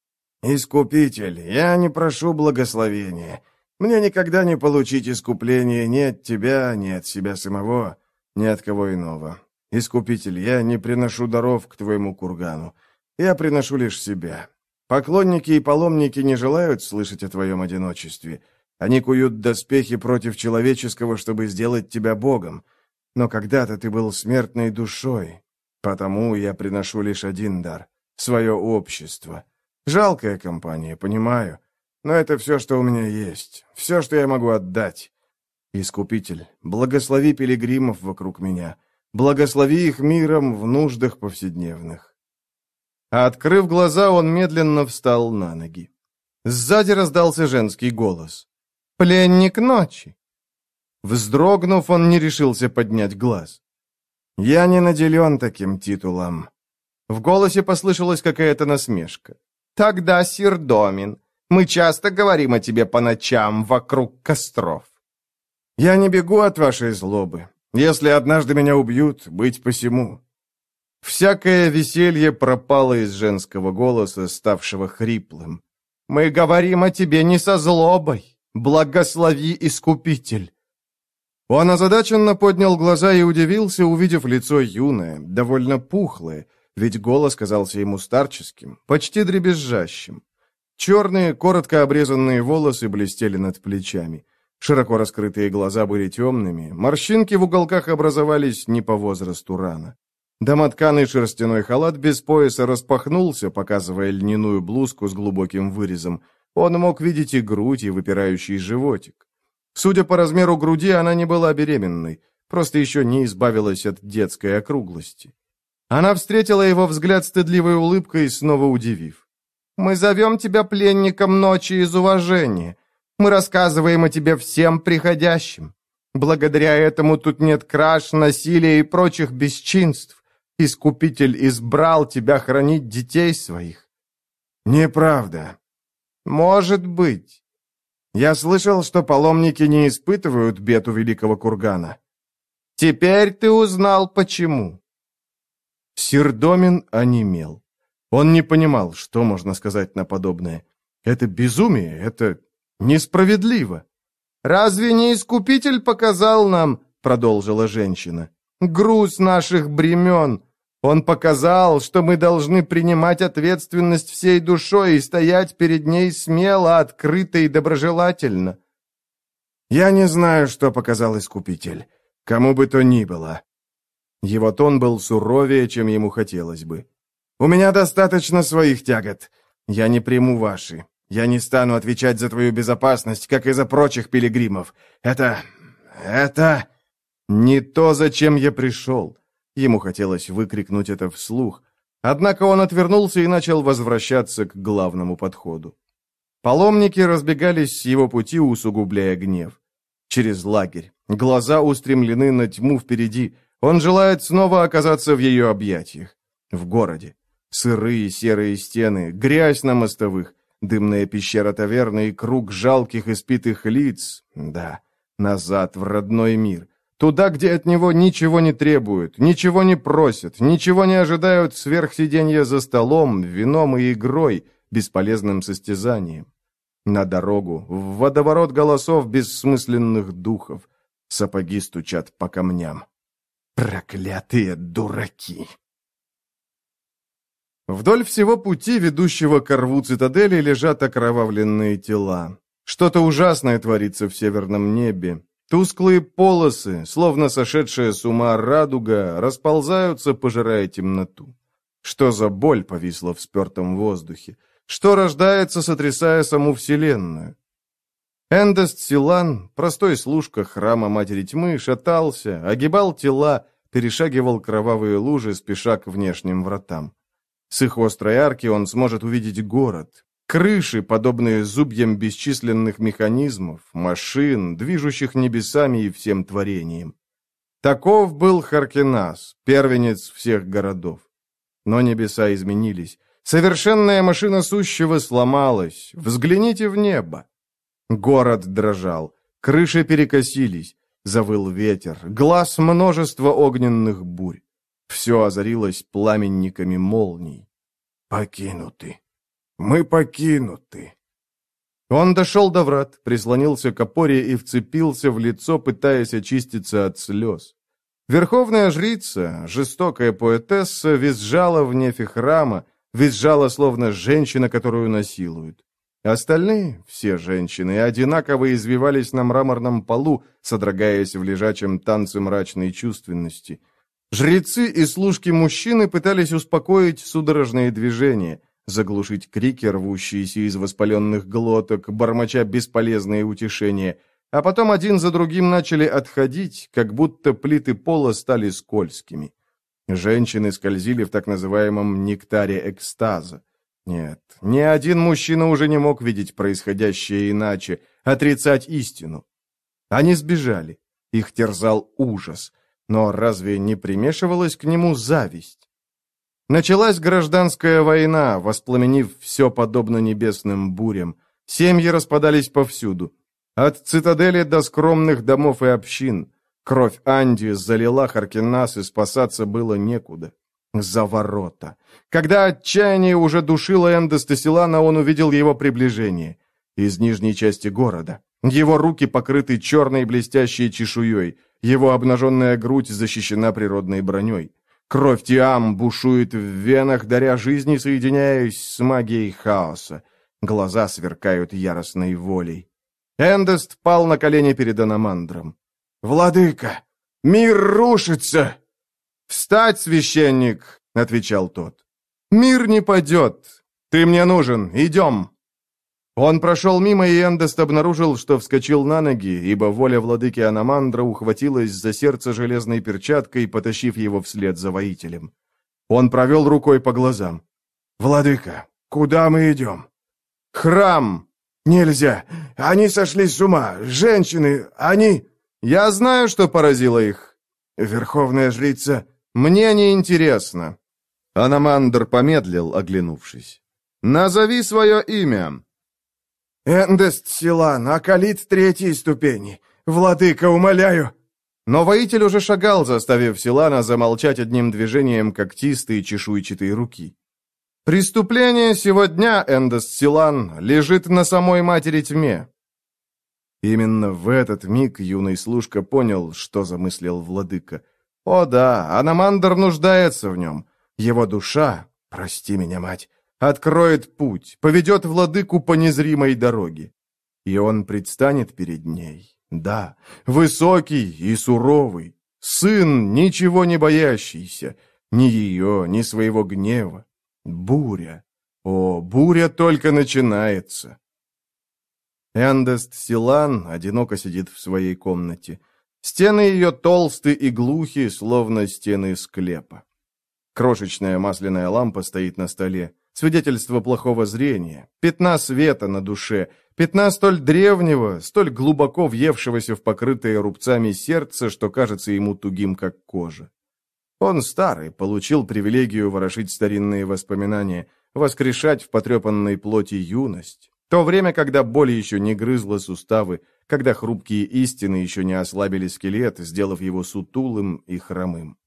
«Искупитель, я не прошу благословения. Мне никогда не получить искупление ни от тебя, ни от себя самого, ни от кого иного. Искупитель, я не приношу даров к твоему кургану. Я приношу лишь себя. Поклонники и паломники не желают слышать о твоем одиночестве. Они куют доспехи против человеческого, чтобы сделать тебя Богом. Но когда-то ты был смертной душой. Потому я приношу лишь один дар — свое общество. Жалкая компания, понимаю. Но это все, что у меня есть. Все, что я могу отдать. Искупитель, благослови пилигримов вокруг меня. Благослови их миром в нуждах повседневных». А открыв глаза, он медленно встал на ноги. Сзади раздался женский голос. «Пленник ночи!» Вздрогнув, он не решился поднять глаз. «Я не наделен таким титулом». В голосе послышалась какая-то насмешка. Тогда, сир Домин, мы часто говорим о тебе по ночам вокруг костров. Я не бегу от вашей злобы. Если однажды меня убьют, быть посему. Всякое веселье пропало из женского голоса, ставшего хриплым. Мы говорим о тебе не со злобой. Благослови, Искупитель. Он озадаченно поднял глаза и удивился, увидев лицо юное, довольно пухлое, ведь голос казался ему старческим, почти дребезжащим. Черные, коротко обрезанные волосы блестели над плечами. Широко раскрытые глаза были темными, морщинки в уголках образовались не по возрасту рано. Домотканый шерстяной халат без пояса распахнулся, показывая льняную блузку с глубоким вырезом. Он мог видеть и грудь, и выпирающий животик. Судя по размеру груди, она не была беременной, просто еще не избавилась от детской округлости. Она встретила его взгляд стыдливой улыбкой, снова удивив. «Мы зовем тебя пленником ночи из уважения. Мы рассказываем о тебе всем приходящим. Благодаря этому тут нет краж, насилия и прочих бесчинств. Искупитель избрал тебя хранить детей своих». «Неправда». «Может быть». «Я слышал, что паломники не испытывают бед у Великого Кургана». «Теперь ты узнал, почему». Сир Домин онемел. Он не понимал, что можно сказать на подобное. Это безумие, это несправедливо. «Разве не Искупитель показал нам, — продолжила женщина, — груз наших бремен? Он показал, что мы должны принимать ответственность всей душой и стоять перед ней смело, открыто и доброжелательно». «Я не знаю, что показал Искупитель, кому бы то ни было». Его тон был суровее, чем ему хотелось бы. «У меня достаточно своих тягот. Я не приму ваши. Я не стану отвечать за твою безопасность, как и за прочих пилигримов. Это... это... не то, зачем я пришел». Ему хотелось выкрикнуть это вслух. Однако он отвернулся и начал возвращаться к главному подходу. Паломники разбегались с его пути, усугубляя гнев. Через лагерь. Глаза устремлены на тьму впереди. Он желает снова оказаться в ее объятиях. В городе. Сырые серые стены, грязь на мостовых, дымная пещера таверны и круг жалких испитых лиц. Да, назад в родной мир. Туда, где от него ничего не требуют, ничего не просят, ничего не ожидают сверх сиденья за столом, вином и игрой, бесполезным состязанием. На дорогу, в водоворот голосов бессмысленных духов. Сапоги стучат по камням. Проклятые дураки! Вдоль всего пути, ведущего к рву цитадели, лежат окровавленные тела. Что-то ужасное творится в северном небе. Тусклые полосы, словно сошедшая с ума радуга, расползаются, пожирая темноту. Что за боль повисла в спертом воздухе? Что рождается, сотрясая саму Вселенную? Эндест Силан, простой служка храма Матери Тьмы, шатался, огибал тела, перешагивал кровавые лужи, спеша к внешним вратам. С их острой арки он сможет увидеть город. Крыши, подобные зубьям бесчисленных механизмов, машин, движущих небесами и всем творением. Таков был Харкинас, первенец всех городов. Но небеса изменились. Совершенная машина сущего сломалась. Взгляните в небо. Город дрожал. Крыши перекосились. Завыл ветер. Глаз множества огненных бурь. Все озарилось пламенниками молний. Покинуты. Мы покинуты. Он дошел до врат, прислонился к опоре и вцепился в лицо, пытаясь очиститься от слез. Верховная жрица, жестокая поэтесса, визжала в нефе храма, визжала, словно женщина, которую насилуют. Остальные, все женщины, одинаково извивались на мраморном полу, содрогаясь в лежачем танце мрачной чувственности. Жрецы и служки мужчины пытались успокоить судорожные движения, заглушить крики, рвущиеся из воспаленных глоток, бормоча бесполезные утешения, а потом один за другим начали отходить, как будто плиты пола стали скользкими. Женщины скользили в так называемом нектаре экстаза. Нет, ни один мужчина уже не мог видеть происходящее иначе, отрицать истину. Они сбежали, их терзал ужас, но разве не примешивалась к нему зависть? Началась гражданская война, воспламенив все подобно небесным бурям. Семьи распадались повсюду. От цитадели до скромных домов и общин. Кровь Анди залила Харкиннас, и спасаться было некуда. За ворота. Когда отчаяние уже душило Эндеста Силана, он увидел его приближение. Из нижней части города. Его руки покрыты черной блестящей чешуей. Его обнаженная грудь защищена природной броней. Кровь Тиам бушует в венах, даря жизни, соединяясь с магией хаоса. Глаза сверкают яростной волей. Эндест пал на колени перед Аномандром. «Владыка, мир рушится!» «Встать, священник!» — отвечал тот. «Мир не падет! Ты мне нужен! Идем!» Он прошел мимо, и Эндест обнаружил, что вскочил на ноги, ибо воля владыки Аномандра ухватилась за сердце железной перчаткой, потащив его вслед за воителем. Он провел рукой по глазам. «Владыка, куда мы идем?» «Храм!» «Нельзя! Они сошли с ума! Женщины! Они...» «Я знаю, что поразило их!» «Верховная жрица...» «Мне не интересно!» Аномандр помедлил, оглянувшись. «Назови свое имя!» «Эндест Силан, Акалит третьей ступени. Владыка, умоляю!» Но воитель уже шагал, заставив Силана замолчать одним движением когтистой чешуйчатой руки. «Преступление сего дня, Эндест Силан, лежит на самой матери тьме». Именно в этот миг юный служка понял, что замыслил владыка. О да, Аномандр нуждается в нем. Его душа, прости меня, мать, откроет путь, поведет владыку по незримой дороге. И он предстанет перед ней. Да, высокий и суровый, сын, ничего не боящийся, ни ее, ни своего гнева. Буря. О, буря только начинается. Эндест Силан одиноко сидит в своей комнате. Стены ее толсты и глухи, словно стены склепа. Крошечная масляная лампа стоит на столе. Свидетельство плохого зрения, пятна света на душе, пятна столь древнего, столь глубоко въевшегося в покрытое рубцами сердце, что кажется ему тугим, как кожа. Он старый, получил привилегию ворошить старинные воспоминания, воскрешать в потрепанной плоти юность. То время, когда боль еще не грызла суставы, когда хрупкие истины еще не ослабили скелет, сделав его сутулым и хромым.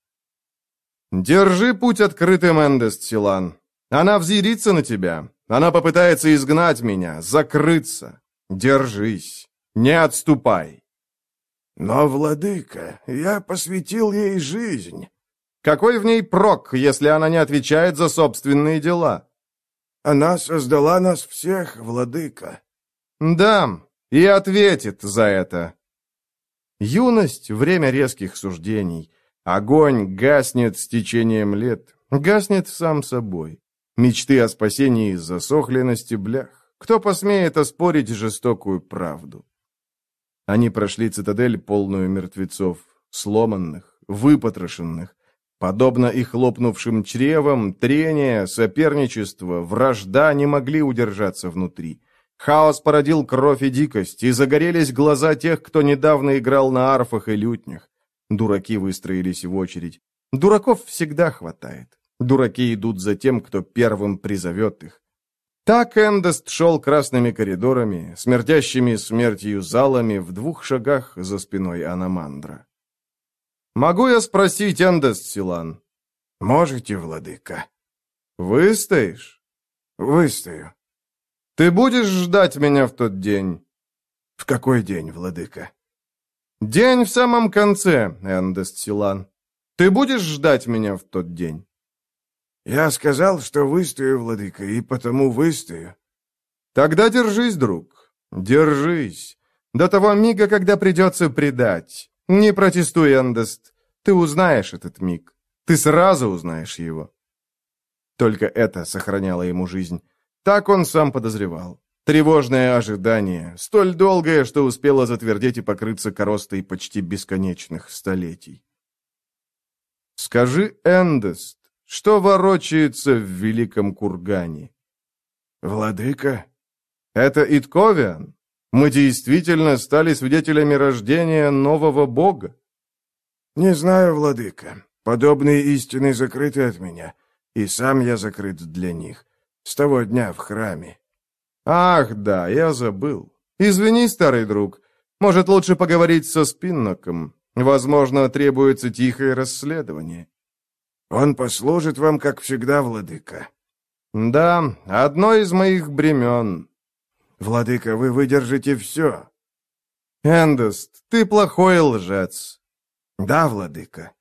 «Держи путь открытым, Эндест Силан. Она взъярится на тебя. Она попытается изгнать меня, закрыться. Держись. Не отступай». «Но, владыка, я посвятил ей жизнь». «Какой в ней прок, если она не отвечает за собственные дела?» «Она создала нас всех, владыка». «Да, и ответит за это». Юность — время резких суждений. Огонь гаснет с течением лет, гаснет сам собой. Мечты о спасении засохли на стеблях. Кто посмеет оспорить жестокую правду? Они прошли цитадель, полную мертвецов, сломанных, выпотрошенных. Подобно их лопнувшим чревам, трение, соперничество, вражда не могли удержаться внутри. Хаос породил кровь и дикость, и загорелись глаза тех, кто недавно играл на арфах и лютнях. Дураки выстроились в очередь. Дураков всегда хватает. Дураки идут за тем, кто первым призовет их. Так Эндест шел красными коридорами, смердящими смертью залами в двух шагах за спиной Аномандра. «Могу я спросить, Эндест Силан?» «Можете, владыка». «Выстоишь?» «Выстою». «Ты будешь ждать меня в тот день?» «В какой день, владыка?» «День в самом конце, Эндест Силан. Ты будешь ждать меня в тот день?» «Я сказал, что выстою, владыка, и потому выстою». «Тогда держись, друг, держись. До того мига, когда придется предать. Не протестуй, Эндест. Ты узнаешь этот миг. Ты сразу узнаешь его». Только это сохраняло ему жизнь. Так он сам подозревал. Тревожное ожидание, столь долгое, что успело затвердеть и покрыться коростой почти бесконечных столетий. «Скажи, Эндест, что ворочается в великом кургане?» «Владыка?» «Это Итковиан? Мы действительно стали свидетелями рождения нового бога?» «Не знаю, владыка. Подобные истины закрыты от меня. И сам я закрыт для них. С того дня в храме». «Ах, да, я забыл. Извини, старый друг. Может, лучше поговорить со Спинноком. Возможно, требуется тихое расследование». «Он послужит вам, как всегда, владыка». «Да, одно из моих бремен». «Владыка, вы выдержите все». «Эндест, ты плохой лжец». «Да, владыка».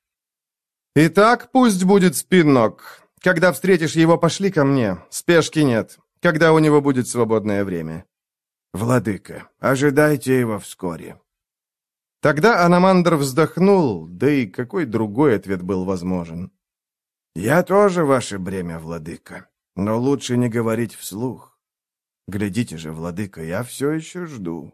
«Итак, пусть будет Спиннок. Когда встретишь его, пошли ко мне. Спешки нет. Когда у него будет свободное время». «Владыка, ожидайте его вскоре». Тогда Аномандр вздохнул, да и какой другой ответ был возможен. «Я тоже ваше бремя, владыка, но лучше не говорить вслух. Глядите же, владыка, я все еще жду».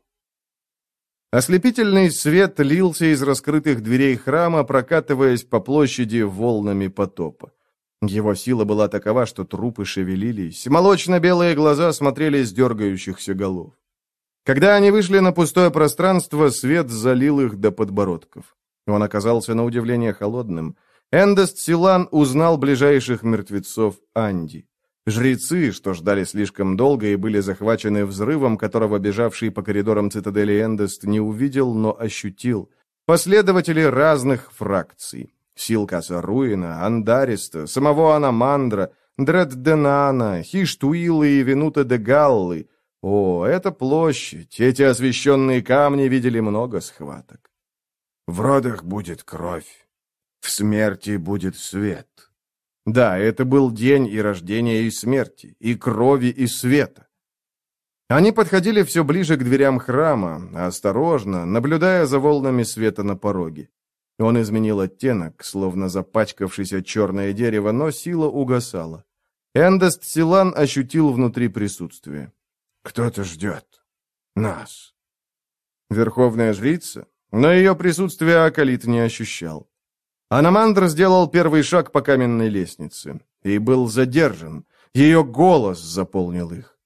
Ослепительный свет лился из раскрытых дверей храма, прокатываясь по площади волнами потопа. Его сила была такова, что трупы шевелились, молочно-белые глаза смотрели с дергающихся голов. Когда они вышли на пустое пространство, свет залил их до подбородков. Он оказался на удивление холодным. Эндест Силан узнал ближайших мертвецов Анди. Жрецы, что ждали слишком долго и были захвачены взрывом, которого бежавший по коридорам цитадели Эндест не увидел, но ощутил. Последователи разных фракций. Силкаса Руина, Андариста, самого Аномандра, Дредденана, Хиштуилы и Венута де Галлы. О, эта площадь, эти освященные камни видели много схваток. «В родах будет кровь, в смерти будет свет». Да, это был день и рождения, и смерти, и крови, и света. Они подходили все ближе к дверям храма, осторожно, наблюдая за волнами света на пороге. Он изменил оттенок, словно запачкавшееся черное дерево, но сила угасала. Эндест Силан ощутил внутри присутствие. «Кто-то ждет. Нас». Верховная жрица? Но ее присутствие Акалит не ощущал. Аномандр сделал первый шаг по каменной лестнице и был задержан. Ее голос заполнил их.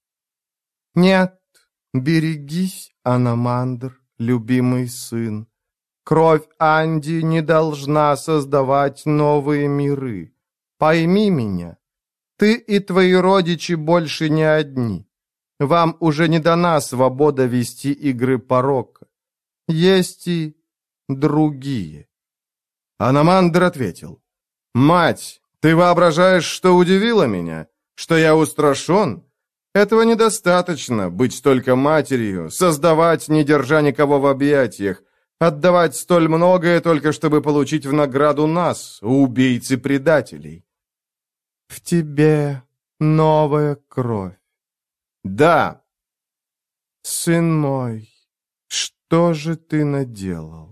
«Нет, берегись, Аномандр, любимый сын. Кровь Анди не должна создавать новые миры. Пойми меня, ты и твои родичи больше не одни. Вам уже не дана свобода вести игры порока. Есть и другие». Аномандр ответил. «Мать, ты воображаешь, что удивила меня? Что я устрашен? Этого недостаточно, быть только матерью, создавать, не держа никого в объятиях, отдавать столь многое, только чтобы получить в награду нас, убийцы-предателей». «В тебе новая кровь». «Да». «Сын мой, что же ты наделал?»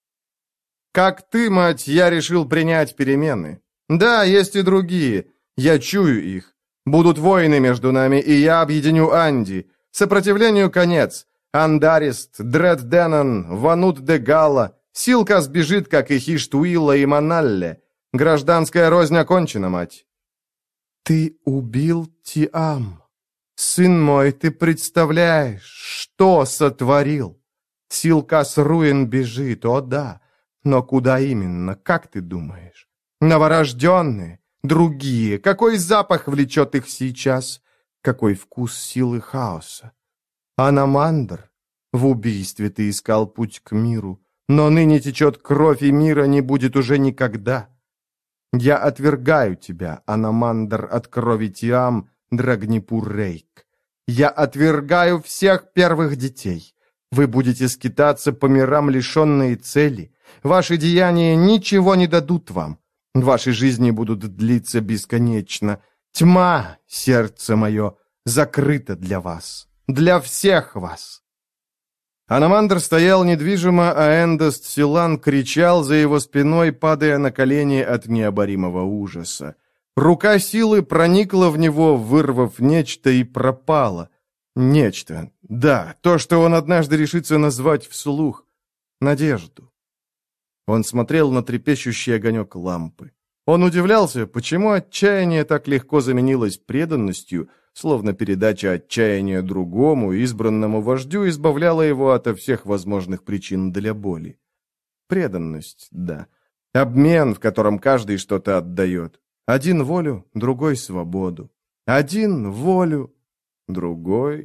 «Как ты, мать, я решил принять перемены. Да, есть и другие. Я чую их. Будут войны между нами, и я объединю Анди. Сопротивлению конец. Андарист, Дредденан, Ванут де Галла. Силка сбежит, как и Хиштуила и Маналле. Гражданская рознь окончена, мать». «Ты убил Тиам. Сын мой, ты представляешь, что сотворил? Силкас Руин бежит, о да. Но куда именно, как ты думаешь? Новорожденные, другие, какой запах влечет их сейчас? Какой вкус силы хаоса? Аномандр, в убийстве ты искал путь к миру, но ныне течет кровь, и мира не будет уже никогда. Я отвергаю тебя, Аномандр, от крови Тиам, Драгнипур-Рейк. Я отвергаю всех первых детей. Вы будете скитаться по мирам, лишенные цели. Ваши деяния ничего не дадут вам. Ваши жизни будут длиться бесконечно. Тьма, сердце мое, закрыта для вас. Для всех вас. Аномандр стоял недвижимо, а Эндест Силан кричал за его спиной, падая на колени от необоримого ужаса. Рука силы проникла в него, вырвав нечто, и пропала. Нечто, да, то, что он однажды решится назвать вслух. Надежду. Он смотрел на трепещущий огонек лампы. Он удивлялся, почему отчаяние так легко заменилось преданностью, словно передача отчаяния другому, избранному вождю, избавляла его ото всех возможных причин для боли. Преданность, да. Обмен, в котором каждый что-то отдает. Один волю, другой свободу. Один волю, другой...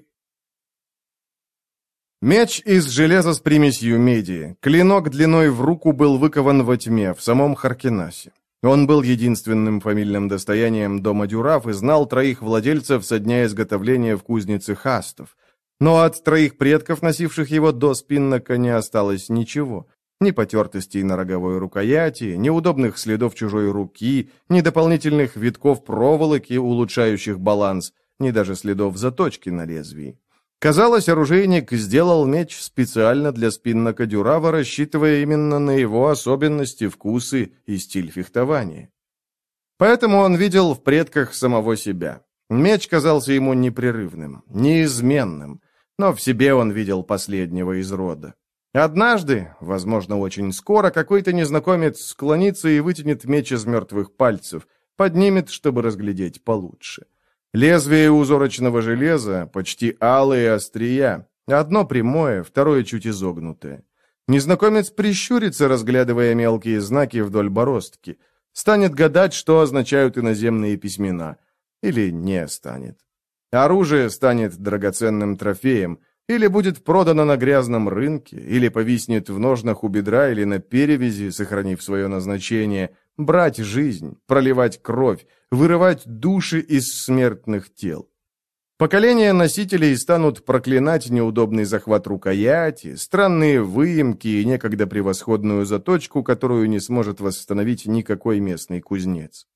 Меч из железа с примесью меди. Клинок длиной в руку был выкован во тьме, в самом Харкинасе. Он был единственным фамильным достоянием дома Дюраф и знал троих владельцев со дня изготовления в кузнице Хастов. Но от троих предков, носивших его до Спиннока, не осталось ничего. Ни потертостей на роговой рукояти, ни удобных следов чужой руки, ни дополнительных витков проволоки, улучшающих баланс, ни даже следов заточки на лезвии. Казалось, оружейник сделал меч специально для Спиннока Дюрава, рассчитывая именно на его особенности, вкусы и стиль фехтования. Поэтому он видел в предках самого себя. Меч казался ему непрерывным, неизменным, но в себе он видел последнего из рода. Однажды, возможно, очень скоро, какой-то незнакомец склонится и вытянет меч из мертвых пальцев, поднимет, чтобы разглядеть получше. Лезвие узорочного железа, почти алые острия, одно прямое, второе чуть изогнутое. Незнакомец прищурится, разглядывая мелкие знаки вдоль бороздки, станет гадать, что означают иноземные письмена, или не станет. Оружие станет драгоценным трофеем, или будет продано на грязном рынке, или повиснет в ножнах у бедра или на перевязи, сохранив свое назначение, брать жизнь, проливать кровь, вырывать души из смертных тел. Поколения носителей станут проклинать неудобный захват рукояти, странные выемки и некогда превосходную заточку, которую не сможет восстановить никакой местный кузнец.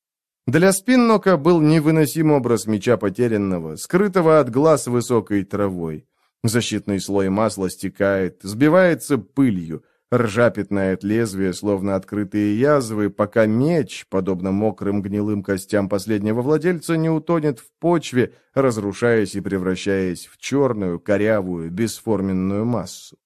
Для Спиннока был невыносим образ меча потерянного, скрытого от глаз высокой травой. Защитный слой масла стекает, сбивается пылью, ржа пятнает лезвие, словно открытые язвы, пока меч, подобно мокрым гнилым костям последнего владельца, не утонет в почве, разрушаясь и превращаясь в черную, корявую, бесформенную массу.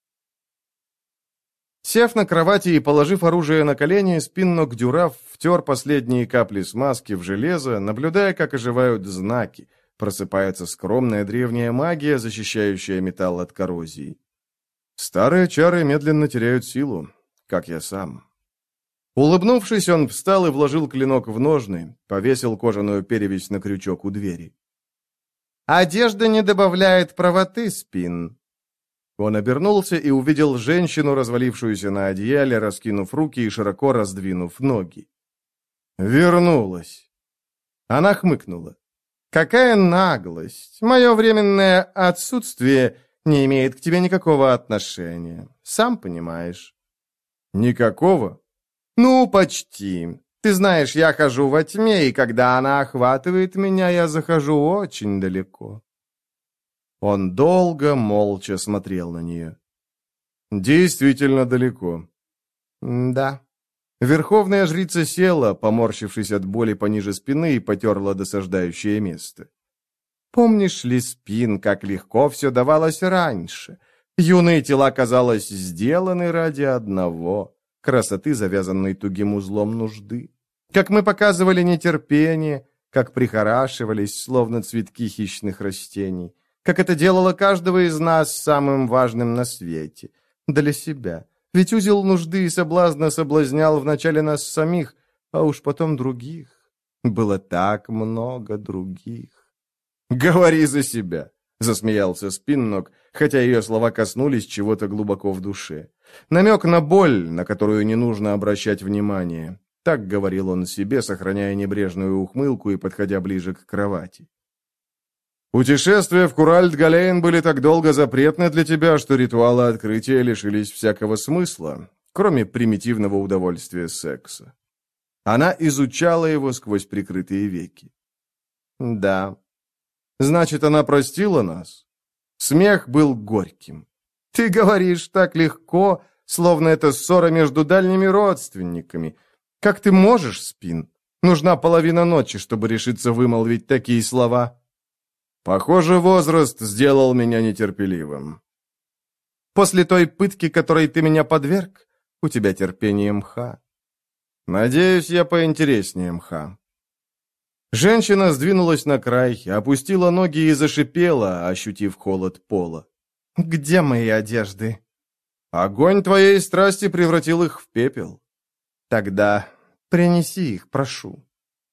Сев на кровати и положив оружие на колени, Спиннок Дюраф втер последние капли смазки в железо, наблюдая, как оживают знаки, просыпается скромная древняя магия, защищающая металл от коррозии. Старые чары медленно теряют силу, как я сам. Улыбнувшись, он встал и вложил клинок в ножны, повесил кожаную перевязь на крючок у двери. «Одежда не добавляет правоты, Спин». Он обернулся и увидел женщину, развалившуюся на одеяле, раскинув руки и широко раздвинув ноги. «Вернулась». Она хмыкнула. «Какая наглость! Мое временное отсутствие не имеет к тебе никакого отношения. Сам понимаешь». «Никакого?» «Ну, почти. Ты знаешь, я хожу во тьме, и когда она охватывает меня, я захожу очень далеко». Он долго, молча смотрел на нее. «Действительно далеко». «Да». Верховная жрица села, поморщившись от боли пониже спины, и потерла досаждающее место. «Помнишь ли, Спин, как легко все давалось раньше? Юные тела, казалось, сделаны ради одного — красоты, завязанной тугим узлом нужды. Как мы показывали нетерпение, как прихорашивались, словно цветки хищных растений, как это делало каждого из нас самым важным на свете, для себя». Ведь узел нужды и соблазна соблазнял вначале нас самих, а уж потом других. Было так много других. «Говори за себя», — засмеялся Спиннок, хотя ее слова коснулись чего-то глубоко в душе. Намек на боль, на которую не нужно обращать внимание. Так говорил он себе, сохраняя небрежную ухмылку и подходя ближе к кровати. «Путешествия в Куральд-Галейн были так долго запретны для тебя, что ритуалы открытия лишились всякого смысла, кроме примитивного удовольствия секса». Она изучала его сквозь прикрытые веки. «Да. Значит, она простила нас?» Смех был горьким. «Ты говоришь так легко, словно это ссора между дальними родственниками. Как ты можешь, Спин? Нужна половина ночи, чтобы решиться вымолвить такие слова». «Похоже, возраст сделал меня нетерпеливым». «После той пытки, которой ты меня подверг, у тебя терпение мха». «Надеюсь, я поинтереснее мха». Женщина сдвинулась на край, опустила ноги и зашипела, ощутив холод пола. «Где мои одежды?» «Огонь твоей страсти превратил их в пепел». «Тогда принеси их, прошу».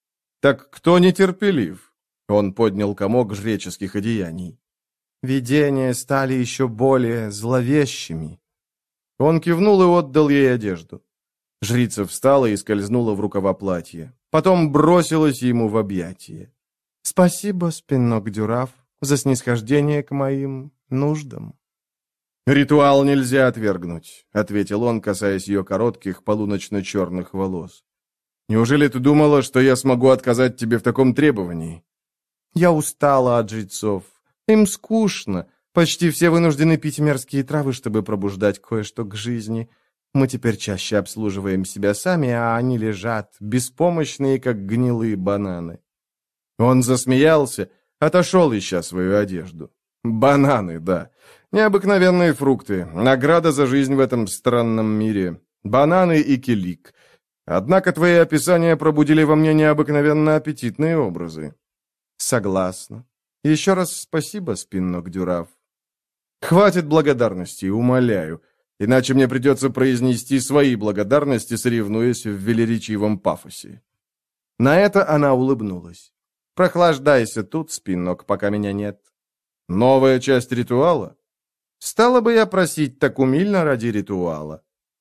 Так кто нетерпелив? Он поднял комок жреческих одеяний. Видения стали еще более зловещими. Он кивнул и отдал ей одежду. Жрица встала и скользнула в рукава платья. Потом бросилась ему в объятия. «Спасибо, Спиннок Дюраф, за снисхождение к моим нуждам». «Ритуал нельзя отвергнуть», — ответил он, касаясь ее коротких полуночно-черных волос. «Неужели ты думала, что я смогу отказать тебе в таком требовании?» «Я устала от жрецов. Им скучно. Почти все вынуждены пить мерзкие травы, чтобы пробуждать кое-что к жизни. Мы теперь чаще обслуживаем себя сами, а они лежат, беспомощные, как гнилые бананы». Он засмеялся, отошел, ища свою одежду. «Бананы, да. Необыкновенные фрукты. Награда за жизнь в этом странном мире. Бананы и килик. Однако твои описания пробудили во мне необыкновенно аппетитные образы». «Согласна. Еще раз спасибо, Спиннок Дюраф». «Хватит благодарности, умоляю. Иначе мне придется произнести свои благодарности, соревнуясь в велеречивом пафосе». На это она улыбнулась. «Прохлаждайся тут, Спиннок, пока меня нет». «Новая часть ритуала?» «Стала бы я просить так умильно ради ритуала».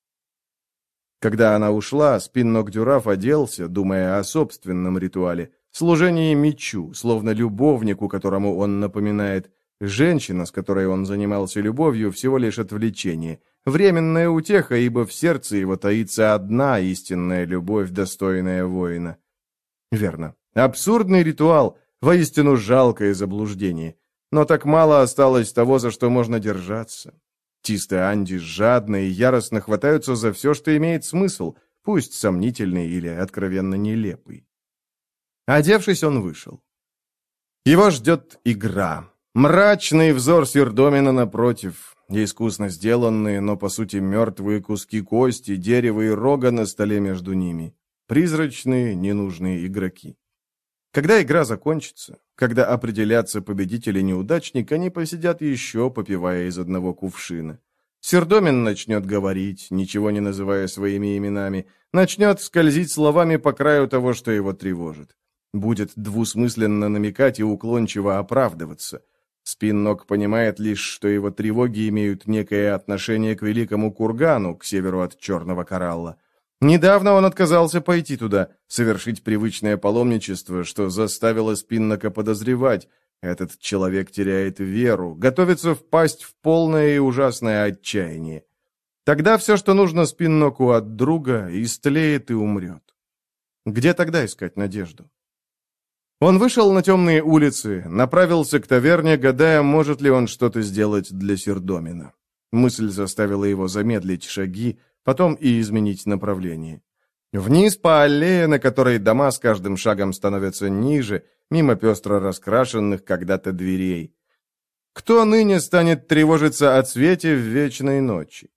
Когда она ушла, Спиннок Дюраф оделся, думая о собственном ритуале, служении мечу, словно любовнику, которому он напоминает. Женщина, с которой он занимался любовью, всего лишь отвлечение, временная утеха, ибо в сердце его таится одна истинная любовь, достойная воина. Верно. Абсурдный ритуал, воистину жалкое заблуждение. Но так мало осталось того, за что можно держаться. Тисты Анди жадно и яростно хватаются за все, что имеет смысл, пусть сомнительный или откровенно нелепый. Одевшись, он вышел. Его ждет игра. Мрачный взор Сердомина напротив, искусно сделанные, но по сути мертвые куски кости, дерева и рога на столе между ними. Призрачные, ненужные игроки. Когда игра закончится, когда определятся победитель и неудачник, они посидят еще, попивая из одного кувшина. Сердомин начнет говорить, ничего не называя своими именами, начнет скользить словами по краю того, что его тревожит. Будет двусмысленно намекать и уклончиво оправдываться. Спиннок понимает лишь, что его тревоги имеют некое отношение к великому кургану, к северу от Черного Коралла. Недавно он отказался пойти туда, совершить привычное паломничество, что заставило Спиннока подозревать. Этот человек теряет веру, готовится впасть в полное и ужасное отчаяние. Тогда все, что нужно Спинноку от друга, истлеет и умрет. Где тогда искать надежду? Он вышел на темные улицы, направился к таверне, гадая, может ли он что-то сделать для Сердомина. Мысль заставила его замедлить шаги, потом и изменить направление. Вниз по аллее, на которой дома с каждым шагом становятся ниже, мимо пестро раскрашенных когда-то дверей. Кто ныне станет тревожиться о цвете в вечной ночи?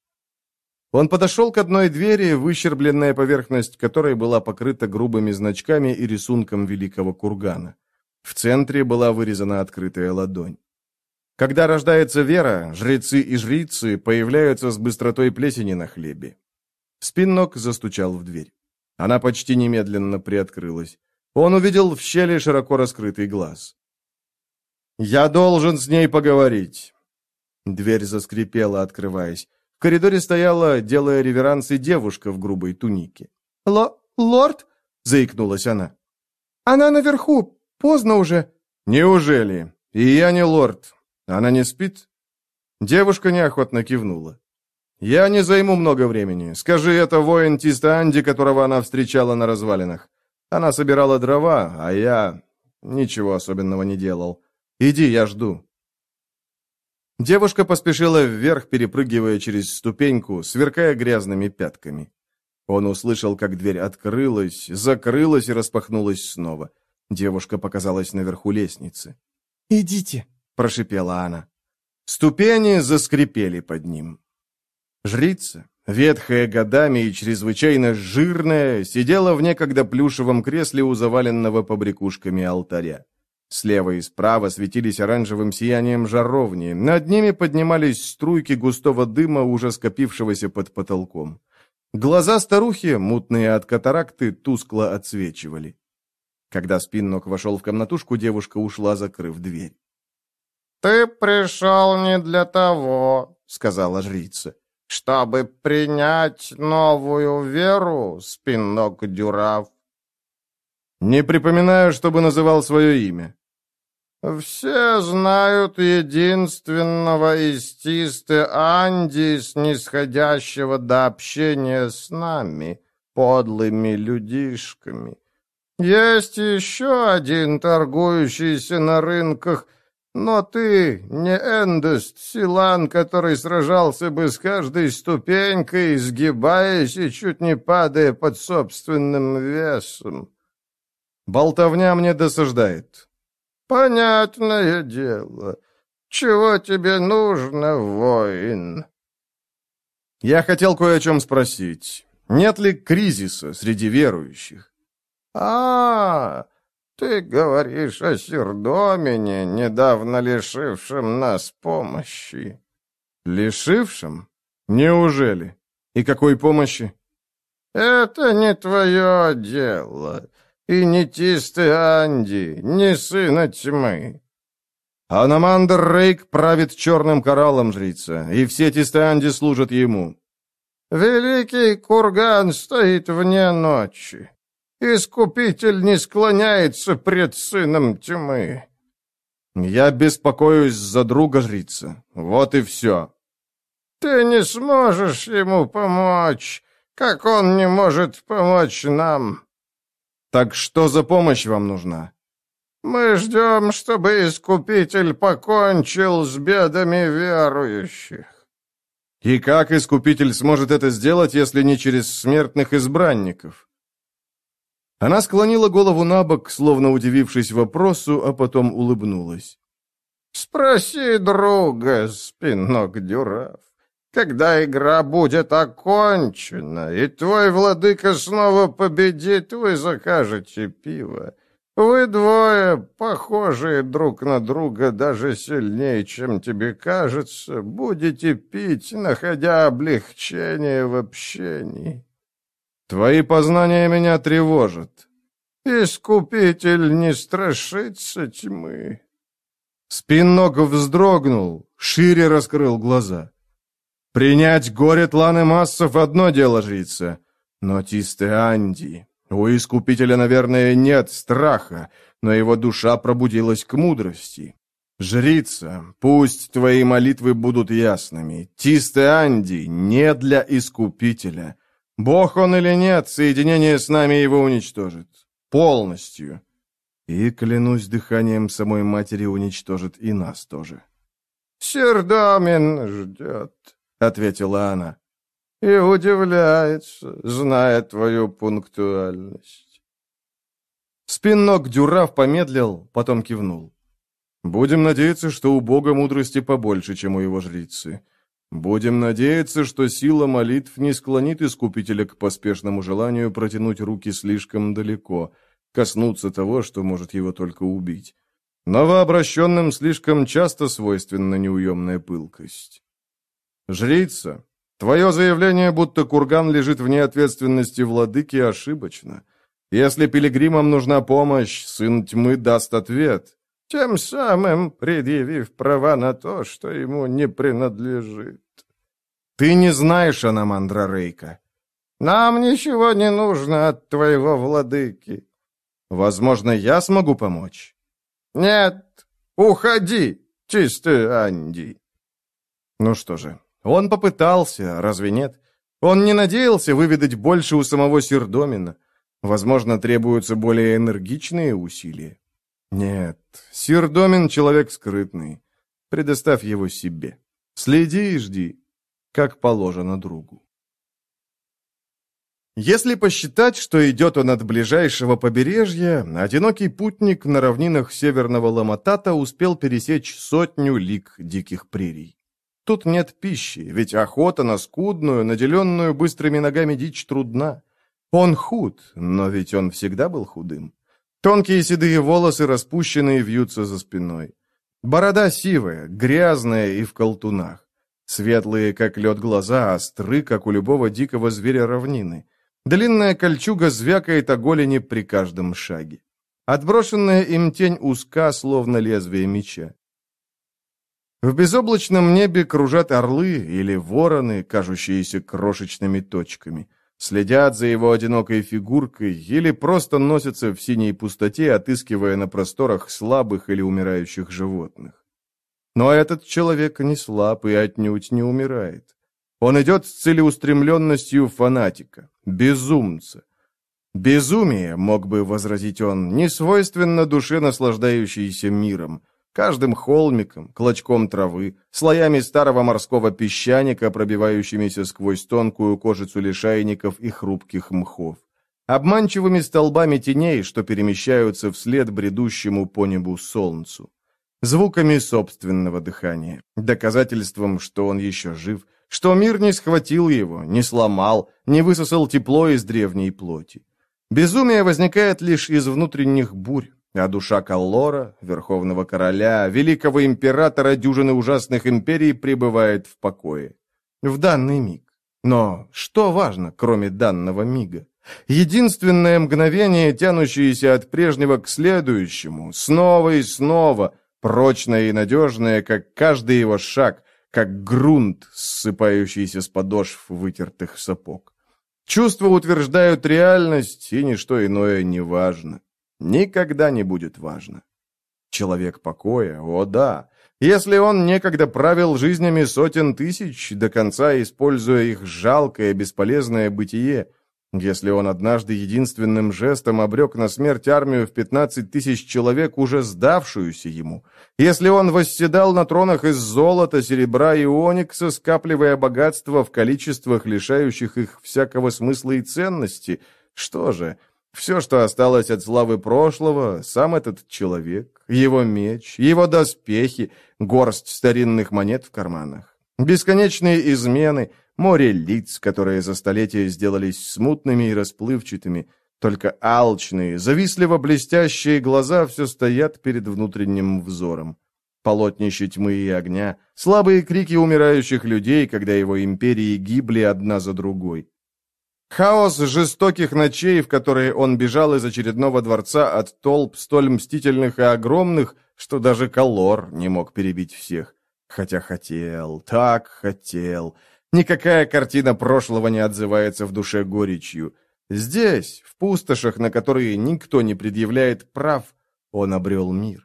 Он подошел к одной двери, выщербленная поверхность которой была покрыта грубыми значками и рисунком великого кургана. В центре была вырезана открытая ладонь. Когда рождается вера, жрецы и жрицы появляются с быстротой плесени на хлебе. Спиннок застучал в дверь. Она почти немедленно приоткрылась. Он увидел в щели широко раскрытый глаз. «Я должен с ней поговорить». Дверь заскрипела, открываясь. В коридоре стояла, делая реверансы, девушка в грубой тунике. «Ло... лорд?» — заикнулась она. «Она наверху. Поздно уже». «Неужели? И я не лорд. Она не спит?» Девушка неохотно кивнула. «Я не займу много времени. Скажи, это воин Тиста Анди, которого она встречала на развалинах. Она собирала дрова, а я ничего особенного не делал. Иди, я жду». Девушка поспешила вверх, перепрыгивая через ступеньку, сверкая грязными пятками. Он услышал, как дверь открылась, закрылась и распахнулась снова. Девушка показалась наверху лестницы. «Идите», — прошипела она. Ступени заскрипели под ним. Жрица, ветхая годами и чрезвычайно жирная, сидела в некогда плюшевом кресле у заваленного побрякушками алтаря. Слева и справа светились оранжевым сиянием жаровни, над ними поднимались струйки густого дыма, уже скопившегося под потолком. Глаза старухи, мутные от катаракты, тускло отсвечивали. Когда Спиннок вошел в комнатушку, девушка ушла, закрыв дверь. «Ты пришел не для того, — сказала жрица, — чтобы принять новую веру, Спиннок Дюраф». «Не припоминаю, чтобы называл свое имя». «Все знают единственного из Тисты Анди, снисходящего до общения с нами, подлыми людишками. Есть еще один, торгующийся на рынках, но ты не Эндест Силан, который сражался бы с каждой ступенькой, сгибаясь и чуть не падая под собственным весом». «Болтовня мне досаждает». «Понятное дело. Чего тебе нужно, воин?» «Я хотел кое о чем спросить. Нет ли кризиса среди верующих?» «А, ты говоришь о Сердомине, недавно лишившем нас помощи». «Лишившем? Неужели? И какой помощи?» «Это не твое дело. И не Тисты Анди, не сына тьмы». «Аномандр Рейк правит черным кораллом, жрица, и все Тисты Анди служат ему». «Великий курган стоит вне ночи. Искупитель не склоняется пред сыном тьмы». «Я беспокоюсь за друга, жрица. Вот и все». «Ты не сможешь ему помочь, как он не может помочь нам». «Так что за помощь вам нужна?» «Мы ждем, чтобы Искупитель покончил с бедами верующих». «И как Искупитель сможет это сделать, если не через смертных избранников?» Она склонила голову на бок, словно удивившись вопросу, а потом улыбнулась. «Спроси друга, Спиннок Дюраф. Когда игра будет окончена, и твой владыка снова победит, вы закажете пиво. Вы двое, похожие друг на друга даже сильнее, чем тебе кажется, будете пить, находя облегчение в общении». «Твои познания меня тревожат». «Искупитель не страшится тьмы». Спиннок вздрогнул, шире раскрыл глаза. «Принять горе тланы массов — одно дело, жрица, но Тисты Анди... У Искупителя, наверное, нет страха, но его душа пробудилась к мудрости. Жрица, пусть твои молитвы будут ясными. Тисты Анди не для Искупителя. Бог он или нет, соединение с нами его уничтожит. Полностью. И, клянусь дыханием самой матери, уничтожит и нас тоже». «Сердомин ждет», — ответила она. «И удивляется, зная твою пунктуальность». Спиннок Дюраф помедлил, потом кивнул. «Будем надеяться, что у Бога мудрости побольше, чем у его жрицы. Будем надеяться, что сила молитв не склонит Искупителя к поспешному желанию протянуть руки слишком далеко, коснуться того, что может его только убить. Новообращенным слишком часто свойственна неуемная пылкость. Жрица, твое заявление, будто курган лежит вне ответственности владыки, ошибочно. Если пилигримам нужна помощь, сын тьмы даст ответ, тем самым предъявив права на то, что ему не принадлежит». «Ты не знаешь Аномандра Рейка». «Нам ничего не нужно от твоего владыки». «Возможно, я смогу помочь». «Нет, уходи, Тисты Анди». Ну что же, он попытался, разве нет? Он не надеялся выведать больше у самого Сердомина. Возможно, требуются более энергичные усилия. Нет, Сердомин — человек скрытный. Предоставь его себе. Следи и жди, как положено другу. Если посчитать, что идет он от ближайшего побережья, одинокий путник на равнинах северного Ламатата успел пересечь сотню лиг диких прерий. Тут нет пищи, ведь охота на скудную, наделенную быстрыми ногами дичь трудна. Он худ, но ведь он всегда был худым. Тонкие седые волосы, распущенные, вьются за спиной. Борода сивая, грязная и в колтунах. Светлые, как лед, глаза, остры, как у любого дикого зверя равнины. Длинная кольчуга звякает о голени при каждом шаге. Отброшенная им тень узка, словно лезвие меча. В безоблачном небе кружат орлы или вороны, кажущиеся крошечными точками. Следят за его одинокой фигуркой или просто носятся в синей пустоте, отыскивая на просторах слабых или умирающих животных. Но этот человек не слаб и отнюдь не умирает. Он идет с целеустремленностью фанатика, безумца. Безумие, мог бы возразить он, не свойственно душе, наслаждающейся миром, каждым холмиком, клочком травы, слоями старого морского песчаника, пробивающимися сквозь тонкую кожицу лишайников и хрупких мхов, обманчивыми столбами теней, что перемещаются вслед бредущему по небу солнцу, звуками собственного дыхания, доказательством, что он еще жив, что мир не схватил его, не сломал, не высосал тепло из древней плоти. Безумие возникает лишь из внутренних бурь, а душа Каллора, верховного короля, великого императора дюжины ужасных империй пребывает в покое. В данный миг. Но что важно, кроме данного мига? Единственное мгновение, тянущееся от прежнего к следующему, снова и снова, прочное и надежное, как каждый его шаг, как грунт, ссыпающийся с подошв вытертых сапог. Чувства утверждают реальность, и ничто иное не важно. Никогда не будет важно. Человек покоя, о да, если он некогда правил жизнями сотен тысяч, до конца используя их жалкое, бесполезное бытие, если он однажды единственным жестом обрек на смерть армию в пятнадцать тысяч человек, уже сдавшуюся ему, если он восседал на тронах из золота, серебра и оникса, скапливая богатство в количествах, лишающих их всякого смысла и ценности, что же, все, что осталось от славы прошлого, сам этот человек, его меч, его доспехи, горсть старинных монет в карманах, бесконечные измены, море лиц, которые за столетия сделались смутными и расплывчатыми, только алчные, завистливо блестящие глаза все стоят перед внутренним взором. Полотнище тьмы и огня, слабые крики умирающих людей, когда его империи гибли одна за другой. Хаос жестоких ночей, в которые он бежал из очередного дворца от толп столь мстительных и огромных, что даже Каллор не мог перебить всех. Хотя хотел, так хотел. Никакая картина прошлого не отзывается в душе горечью. Здесь, в пустошах, на которые никто не предъявляет прав, он обрел мир.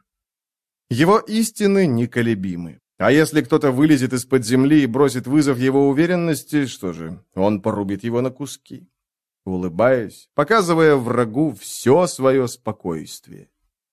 Его истины неколебимы. А если кто-то вылезет из-под земли и бросит вызов его уверенности, что же, он порубит его на куски, улыбаясь, показывая врагу все свое спокойствие.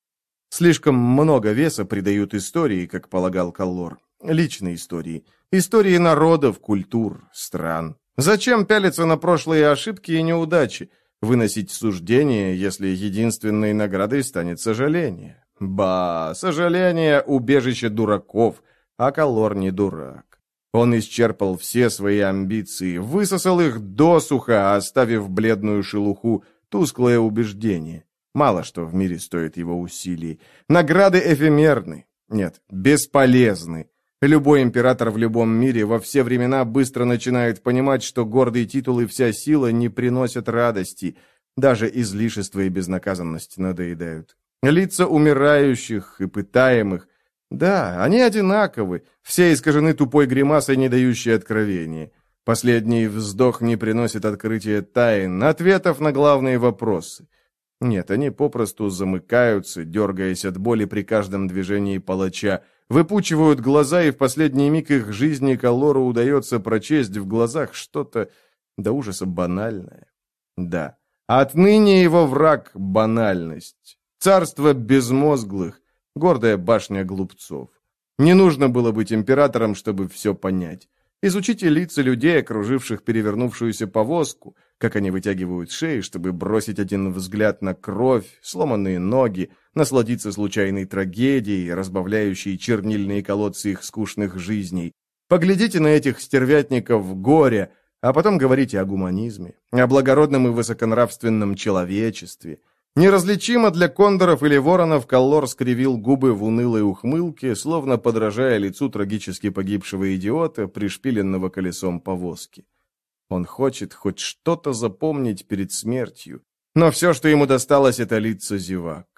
Слишком много веса придают истории, как полагал Каллор, личной истории, истории народов, культур, стран. Зачем пялиться на прошлые ошибки и неудачи, выносить суждения, если единственной наградой станет сожаление? Ба, сожаление — убежище дураков, а Каллор не дурак. Он исчерпал все свои амбиции, высосал их досуха, оставив бледную шелуху, тусклое убеждение. Мало что в мире стоит его усилий. Награды эфемерны. Нет, бесполезны. Любой император в любом мире во все времена быстро начинает понимать, что гордый титул и вся сила не приносят радости. Даже излишество и безнаказанность надоедают. Лица умирающих и пытаемых, да, они одинаковы, все искажены тупой гримасой, не дающей откровения. Последний вздох не приносит открытия тайн, ответов на главные вопросы. Нет, они попросту замыкаются, дергаясь от боли при каждом движении палача, выпучивают глаза, и в последний миг их жизни Каллору удается прочесть в глазах что-то до ужаса банальное. Да, отныне его враг — банальность, царство безмозглых, гордая башня глупцов. Не нужно было быть императором, чтобы все понять. Изучите лица людей, окруживших перевернувшуюся повозку, как они вытягивают шеи, чтобы бросить один взгляд на кровь, сломанные ноги, насладиться случайной трагедией, разбавляющей чернильные колодцы их скучных жизней. Поглядите на этих стервятников горя, а потом говорите о гуманизме, о благородном и высоконравственном человечестве. Неразличимо для кондоров или воронов, Каллор скривил губы в унылой ухмылке, словно подражая лицу трагически погибшего идиота, пришпиленного колесом повозки. Он хочет хоть что-то запомнить перед смертью, но все, что ему досталось, это лица зевак.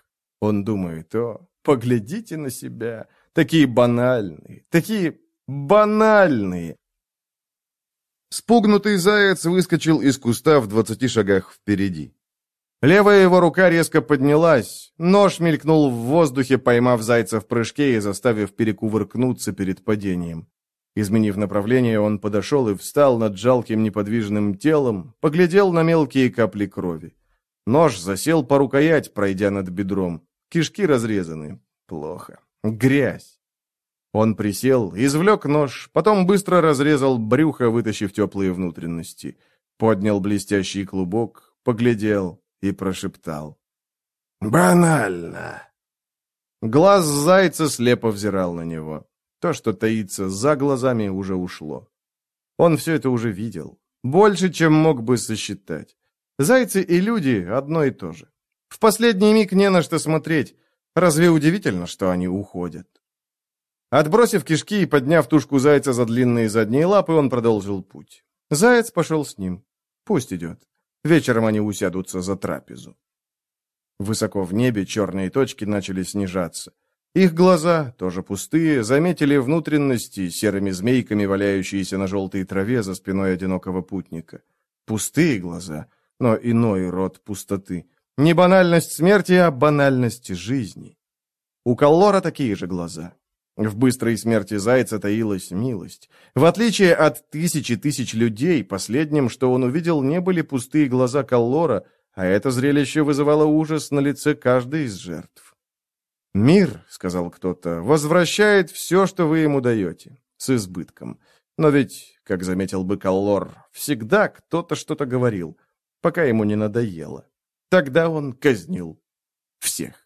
Он думает: о, поглядите на себя, такие банальные, такие банальные. Спугнутый заяц выскочил из куста в двадцати шагах впереди. Левая его рука резко поднялась, нож мелькнул в воздухе, поймав зайца в прыжке и заставив перекувыркнуться перед падением. Изменив направление, он подошел и встал над жалким неподвижным телом, поглядел на мелкие капли крови. Нож засел по рукоять, пройдя над бедром. Кишки разрезаны. Плохо. Грязь. Он присел, извлек нож, потом быстро разрезал брюхо, вытащив теплые внутренности. Поднял блестящий клубок, поглядел и прошептал: «Банально!» Глаз зайца слепо взирал на него. То, что таится за глазами, уже ушло. Он все это уже видел. Больше, чем мог бы сосчитать. Зайцы и люди одно и то же. В последний миг не на что смотреть. Разве удивительно, что они уходят? Отбросив кишки и подняв тушку зайца за длинные задние лапы, он продолжил путь. Заяц пошел с ним. Пусть идет. Вечером они усядутся за трапезу. Высоко в небе черные точки начали снижаться. Их глаза, тоже пустые, заметили внутренности, серыми змейками валяющиеся на желтой траве за спиной одинокого путника. Пустые глаза, но иной род пустоты. Не банальность смерти, а банальность жизни. У Каллора такие же глаза. В быстрой смерти зайца таилась милость. В отличие от тысячи тысяч людей, последним, что он увидел, не были пустые глаза Каллора, а это зрелище вызывало ужас на лице каждой из жертв. «Мир, — сказал кто-то, — возвращает все, что вы ему даете, с избытком. Но ведь, как заметил бы Каллор, всегда кто-то что-то говорил, пока ему не надоело. Тогда он казнил всех».